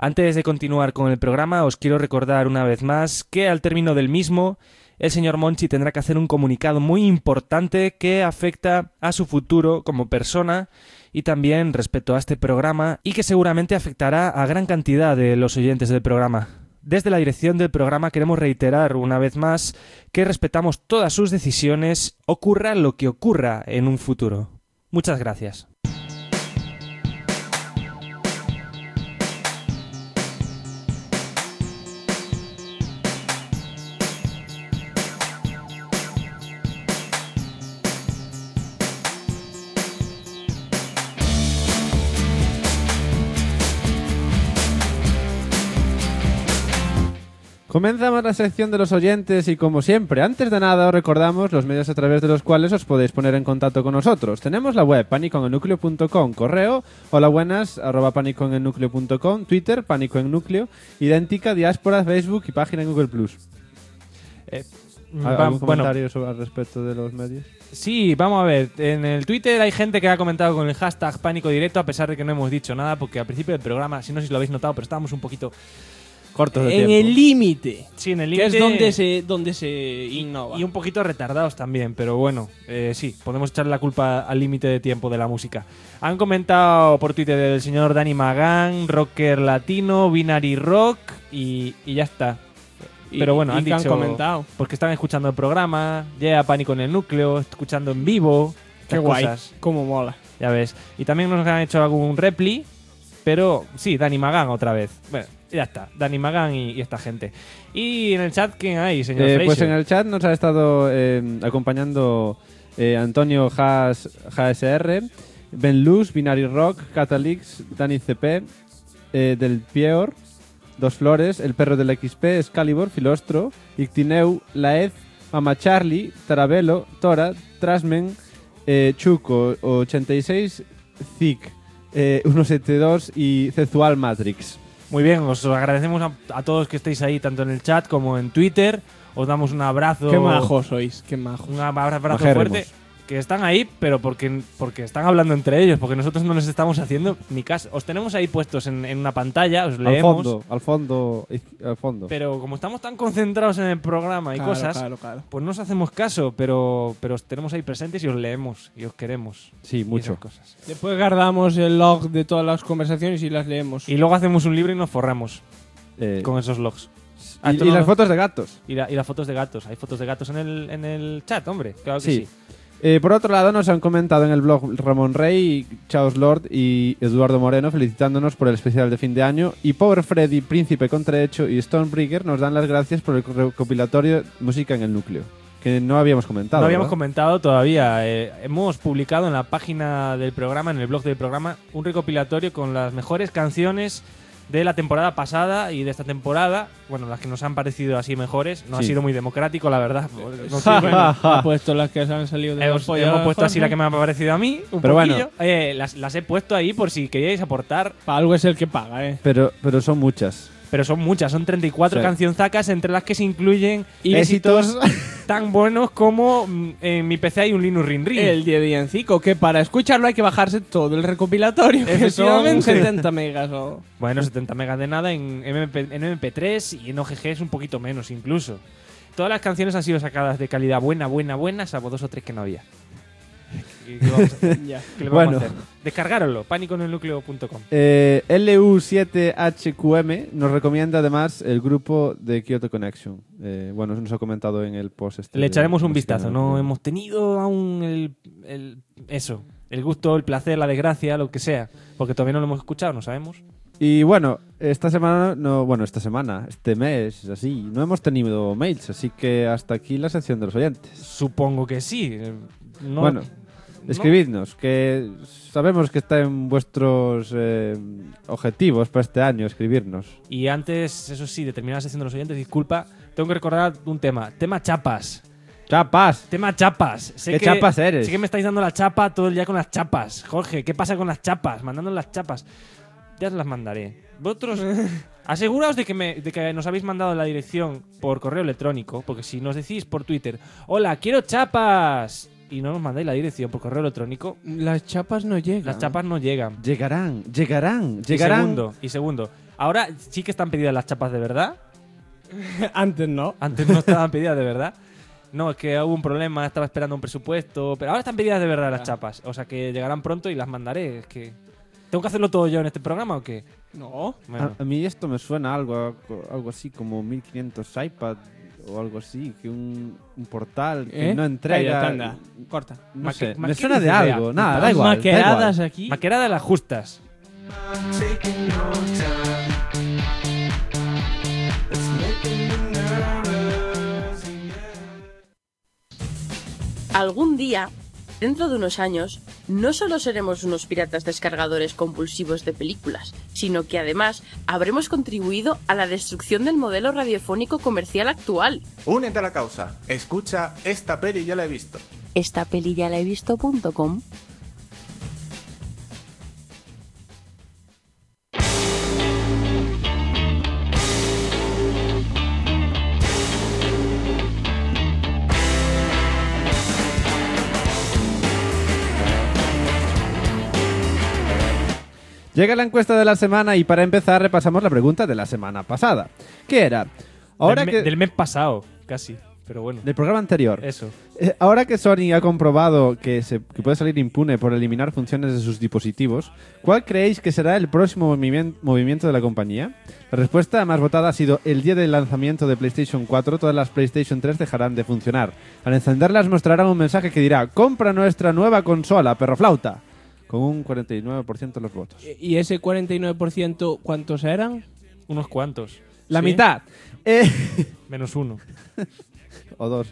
Antes de continuar con el programa, os quiero recordar una vez más que al término del mismo, el señor Monchi tendrá que hacer un comunicado muy importante que afecta a su futuro como persona y también respecto a este programa y que seguramente afectará a gran cantidad de los oyentes del programa. Desde la dirección del programa queremos reiterar una vez más que respetamos todas sus decisiones, ocurra lo que ocurra en un futuro. Muchas gracias. Comenzamos la sección de los oyentes y como siempre, antes de nada os recordamos los medios a través de los cuales os podéis poner en contacto con nosotros. Tenemos la web panicoennucleo.com, correo holabuenas @panicoennucleo.com, Twitter panicoennúcleo, idéntica, diáspora, Facebook y página en Google+. ¿Algún comentario al respecto de los medios? Sí, vamos a ver. En el Twitter hay gente que ha comentado con el hashtag Pánico Directo, a pesar de que no hemos dicho nada, porque al principio del programa, si no sé si lo habéis notado, pero estábamos un poquito cortos de en tiempo. el límite. Sí, en el Que límite. es donde se innova. Y un poquito retardados también, pero bueno, sí, podemos echarle la culpa al límite de tiempo de la música. Han comentado por Twitter el señor Dani Magán, Rocker Latino, Binary Rock y ya está. Pero bueno, y han que dicho han comentado. porque están escuchando el programa, llega Pánico en el Núcleo, escuchando en vivo. Qué estas guay, cosas. cómo mola. Ya ves. Y también nos han hecho algún repli, pero sí, Dani Magán otra vez. Bueno, ya está, Dani Magán y esta gente. Y en el chat, ¿quién hay, señor Freixo? Pues en el chat nos ha estado acompañando Antonio JSR, Ben Luz, Binary Rock, Catalix, Dani CP, Del Pior, Dos Flores, El Perro del XP, Excalibur, Filostro, Ictineu, Laez, Mama Charlie, Tarabelo, Tora, Trasmen, Chuco, 86, Zik, 172 y Cezual Matrix. Muy bien, os agradecemos a todos que estéis ahí, tanto en el chat como en Twitter. Os damos un abrazo. Qué majos sois, qué majos. Un abrazo Majérrimos. fuerte. Que están ahí, pero porque están hablando entre ellos, porque nosotros no les estamos haciendo ni caso. Os tenemos ahí puestos en una pantalla, os leemos. Al fondo. Pero como estamos tan concentrados en el programa y Claro, cosas, claro. pues no os hacemos caso, pero os tenemos ahí presentes y os leemos y os queremos. Sí, Y mucho. esas cosas. Después guardamos el log de todas las conversaciones y las leemos. Y luego hacemos un libro y nos forramos con esos logs. Y las fotos de gatos. Y las fotos de gatos. Hay fotos de gatos en el chat, hombre. Claro que Sí. sí. Por otro lado, nos han comentado en el blog Ramón Rey, Chaos Lord y Eduardo Moreno felicitándonos por el especial de fin de año. Y Power Freddy, Príncipe Contrahecho y Stonebringer nos dan las gracias por el recopilatorio Música en el Núcleo, que no habíamos comentado. No habíamos ¿verdad? comentado todavía. Hemos publicado en la página del programa, en el blog del programa, un recopilatorio con las mejores canciones de la temporada pasada y de esta temporada. Bueno, las que nos han parecido así mejores. No ha Sí. sido muy democrático, la verdad. No sé, Bueno, he puesto las que han salido de hemos puesto así la que me ha parecido a mí, un Pero poquillo. bueno. Las he puesto ahí por si queríais aportar. Para algo es el que paga, Pero son muchas. Pero son muchas, son 34 Sí. cancionzacas, entre las que se incluyen Éxitos. tan buenos como en mi PC hay un Linux Ring Ring. El de Villancico, que para escucharlo hay que bajarse todo el recopilatorio, que son Efectivamente. 70 megas o... Bueno, 70 megas de nada en MP3 y en OGG es un poquito menos incluso. Todas las canciones han sido sacadas de calidad buena, salvo 2 o 3 que no había. ¿Qué vamos a hacer? Ya. ¿Qué le vamos Bueno. a hacer? Descargároslo, panicoenelnucleo.com. LU7HQM nos recomienda además el grupo de Kyoto Connection. Bueno, eso nos ha comentado en el post. Le echaremos un música vistazo. en el No Núcleo. hemos tenido aún el gusto, el placer, la desgracia, lo que sea. Porque todavía no lo hemos escuchado, no sabemos. Y bueno, este mes, así, no hemos tenido mails, así que hasta aquí la sección de los oyentes. Supongo que sí. No, bueno, escribidnos, que sabemos que está en vuestros objetivos para este año, escribirnos. Y antes, eso sí, de terminar la sección de los oyentes, disculpa, tengo que recordar un tema. Tema chapas. ¡Chapas! Tema chapas. Sé ¿Qué que- chapas eres? Sé que me estáis dando la chapa todo el día con las chapas. Jorge, ¿qué pasa con las chapas? Mandando las chapas. Ya os las mandaré. Vosotros, aseguraos de que nos habéis mandado la dirección por correo electrónico, porque si nos decís por Twitter, hola, quiero chapas, y no nos mandáis la dirección por correo electrónico, Las chapas no llegan. las chapas no llegan. Llegarán. Y segundo, Ahora sí que están pedidas las chapas de verdad. Antes no. Antes no estaban pedidas de verdad. No, es que hubo un problema, estaba esperando un presupuesto. Pero ahora están pedidas de verdad las chapas. O sea que llegarán pronto y las mandaré. Es que ¿tengo que hacerlo todo yo en este programa o qué? No. Bueno. A mí esto me suena algo así como 1500 iPad o algo así, que un portal que no entrega. Cállate, anda. Corta. No sé, ¿Qué me suena de dices algo. Nada, da igual. Maqueradas aquí. Maquerada de las justas. Algún día, dentro de unos años, no solo seremos unos piratas descargadores compulsivos de películas, sino que además habremos contribuido a la destrucción del modelo radiofónico comercial actual. Únete a la causa. Escucha Esta peli ya la he visto. Estapeliyalahevisto.com. Llega la encuesta de la semana y para empezar repasamos la pregunta de la semana pasada. ¿Qué era? Del mes pasado, casi. Pero bueno. Del programa anterior. Eso. Ahora que Sony ha comprobado que puede salir impune por eliminar funciones de sus dispositivos, ¿cuál creéis que será el próximo movimiento de la compañía? La respuesta más votada ha sido: el día del lanzamiento de PlayStation 4, todas las PlayStation 3 dejarán de funcionar. Al encenderlas mostrarán un mensaje que dirá: compra nuestra nueva consola, perro flauta. Con un 49% de los votos. ¿Y ese 49% cuántos eran? Unos cuantos. La ¿Sí? mitad. Menos uno. O dos.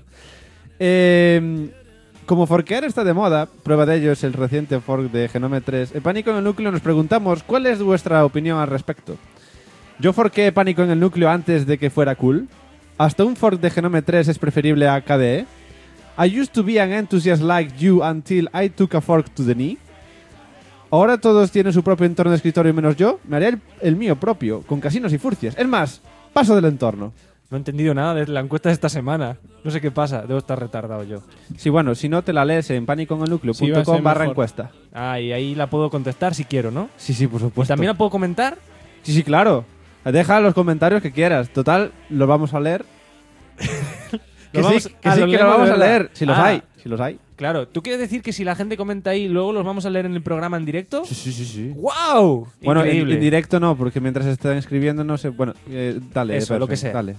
Como forkear está de moda, prueba de ello es el reciente fork de Genome 3, en Pánico en el Núcleo nos preguntamos ¿cuál es vuestra opinión al respecto? Yo forqué Pánico en el Núcleo antes de que fuera cool. ¿Hasta un fork de Genome 3 es preferible a KDE? I used to be an enthusiast like you until I took a fork to the knee. Ahora todos tienen su propio entorno de escritorio menos yo. Me haré el mío propio, con casinos y furcias. Es más, paso del entorno. No he entendido nada de la encuesta de esta semana. No sé qué pasa, debo estar retardado yo. Sí, bueno, si no te la lees en panicoenelnucleo.com/encuesta. Ah, y ahí la puedo contestar si quiero, ¿no? Sí, por supuesto. ¿También la puedo comentar? Sí, claro. Deja los comentarios que quieras. Total, los vamos a leer. que los vamos a leer. Si los hay. Claro, ¿tú quieres decir que si la gente comenta ahí, luego los vamos a leer en el programa en directo? Sí. ¡Wow! Bueno, Increíble. en directo no, porque mientras están escribiendo no sé... Bueno, dale. Eso, lo que sea. Dale.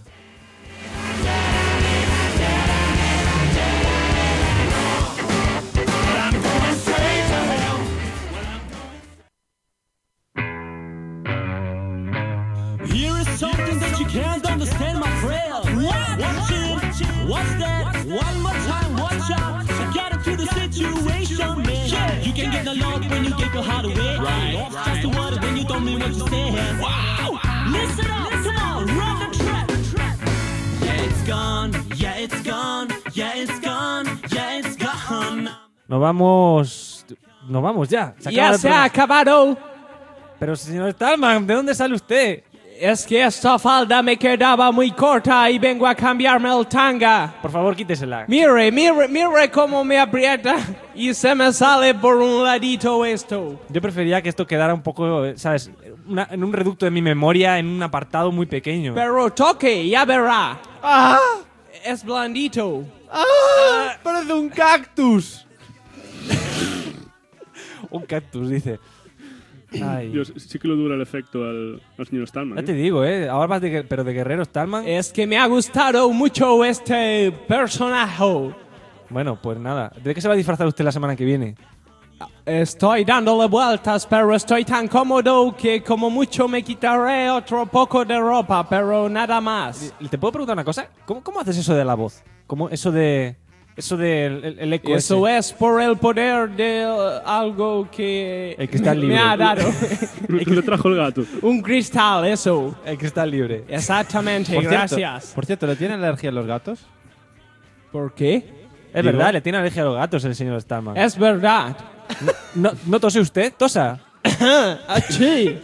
Here is something that you can't understand, my friend. Watch it, what's that? One more time, watch out. So get into the situation, man. You can get the love when you give your heart away. Love's just a word when you don't mean what you say. Wow! Listen up, come on, run the track. Yeah, it's gone, yeah, it's gone, yeah, it's gone, yeah, it's gone. Nos vamos ya. ¡Ya se ha acabado! Pero señor Stallman, ¿de dónde sale usted? Es que esta falda me quedaba muy corta y vengo a cambiarme el tanga. Por favor, quítesela. Mire cómo me aprieta y se me sale por un ladito esto. Yo prefería que esto quedara un poco, ¿sabes? En un reducto de mi memoria, en un apartado muy pequeño. Pero toque, ya verá. ¡Ah! Es blandito. ¡Ah! ¡Parece un cactus! Un cactus, dice. Ay. Dios, sí que lo dura el efecto al señor Stallman. Ya te digo, ahora vas pero de guerrero Stallman. Es que me ha gustado mucho este personaje. Bueno, pues nada. ¿De qué se va a disfrazar usted la semana que viene? Estoy dándole vueltas, pero estoy tan cómodo que como mucho me quitaré otro poco de ropa, pero nada más. ¿Te puedo preguntar una cosa? ¿Cómo haces eso de la voz? ¿Cómo eso del eco? Eso es por el poder de algo que el cristal libre. Me ha dado. Le trajo el gato. Un cristal, eso. El cristal libre. Exactamente, Por gracias. Por cierto, ¿le tiene alergia a los gatos? ¿Por qué? Es verdad, le tiene alergia a los gatos el señor Stallman. Es verdad. ¿No tose usted? ¿Tosa? ¡Achí!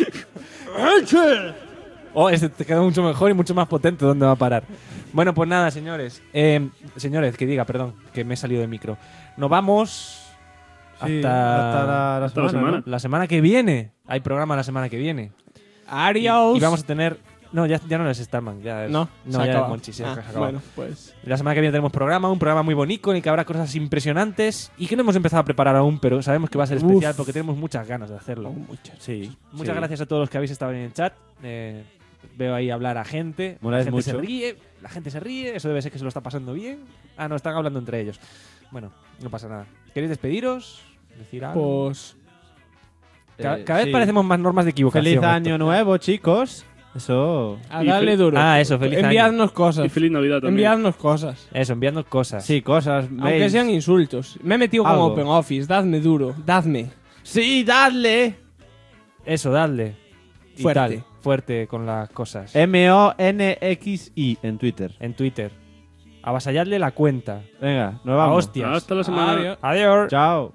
Oh, este te queda mucho mejor y mucho más potente. ¿Dónde va a parar? Bueno, pues nada, señores. Señores, que que me he salido del micro. Nos vamos Sí, hasta la semana. La semana que viene. Hay programa la semana que viene. Adiós. Y vamos a tener... No, ya no es Starman. Ya no, ya es Monchi. Se ha acabado. Bueno, pues... La semana que viene tenemos un programa muy bonito en el que habrá cosas impresionantes y que no hemos empezado a preparar aún, pero sabemos que va a ser especial porque tenemos muchas ganas de hacerlo. Muchas gracias a todos los que habéis estado en el chat. Veo ahí hablar a gente. La gente se ríe. Eso debe ser que se lo está pasando bien. Ah, no, están hablando entre ellos. Bueno, no pasa nada. ¿Queréis despediros? ¿Decir algo? Pues... Cada vez parecemos más normas de equivocación. Feliz año nuevo, chicos. Eso. A darle duro. Eso, feliz año. Enviadnos cosas. Y feliz Navidad también. Enviadnos cosas. Eso, enviadnos cosas. Sí, cosas. Aunque mails. sean insultos. Me he metido con Algo. OpenOffice. Dadme duro. Dadme. Sí, dadle. Eso, dadle. Y Fuerte. tal, fuerte con las cosas. MONXI en Twitter. En Twitter. Avasalladle la cuenta. Venga, nos vamos. Hostias. Hasta la semana. Adiós. Chao.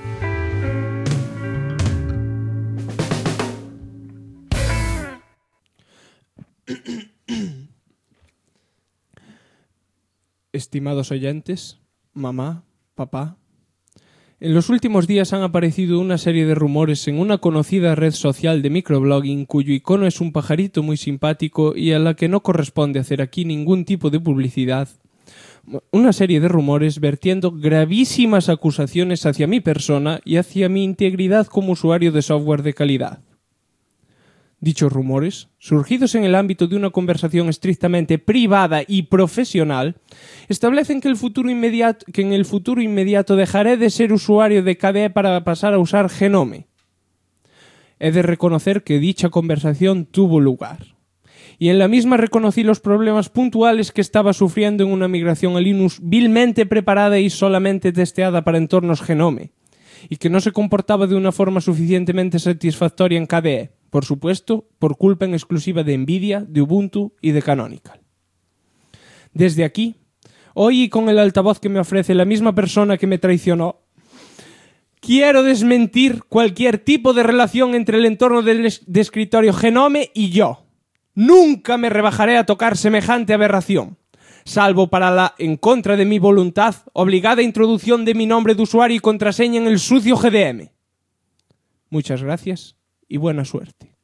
Estimados oyentes, mamá, papá, en los últimos días han aparecido una serie de rumores en una conocida red social de microblogging cuyo icono es un pajarito muy simpático y a la que no corresponde hacer aquí ningún tipo de publicidad. Una serie de rumores vertiendo gravísimas acusaciones hacia mi persona y hacia mi integridad como usuario de software de calidad. Dichos rumores, surgidos en el ámbito de una conversación estrictamente privada y profesional, establecen que en el futuro inmediato dejaré de ser usuario de KDE para pasar a usar Genome. He de reconocer que dicha conversación tuvo lugar. Y en la misma reconocí los problemas puntuales que estaba sufriendo en una migración a Linux vilmente preparada y solamente testeada para entornos Genome, y que no se comportaba de una forma suficientemente satisfactoria en KDE. Por supuesto, por culpa en exclusiva de Nvidia, de Ubuntu y de Canonical. Desde aquí, hoy y con el altavoz que me ofrece la misma persona que me traicionó, quiero desmentir cualquier tipo de relación entre el entorno de escritorio Genome y yo. Nunca me rebajaré a tocar semejante aberración, salvo para la, en contra de mi voluntad, obligada introducción de mi nombre de usuario y contraseña en el sucio GDM. Muchas gracias y buena suerte.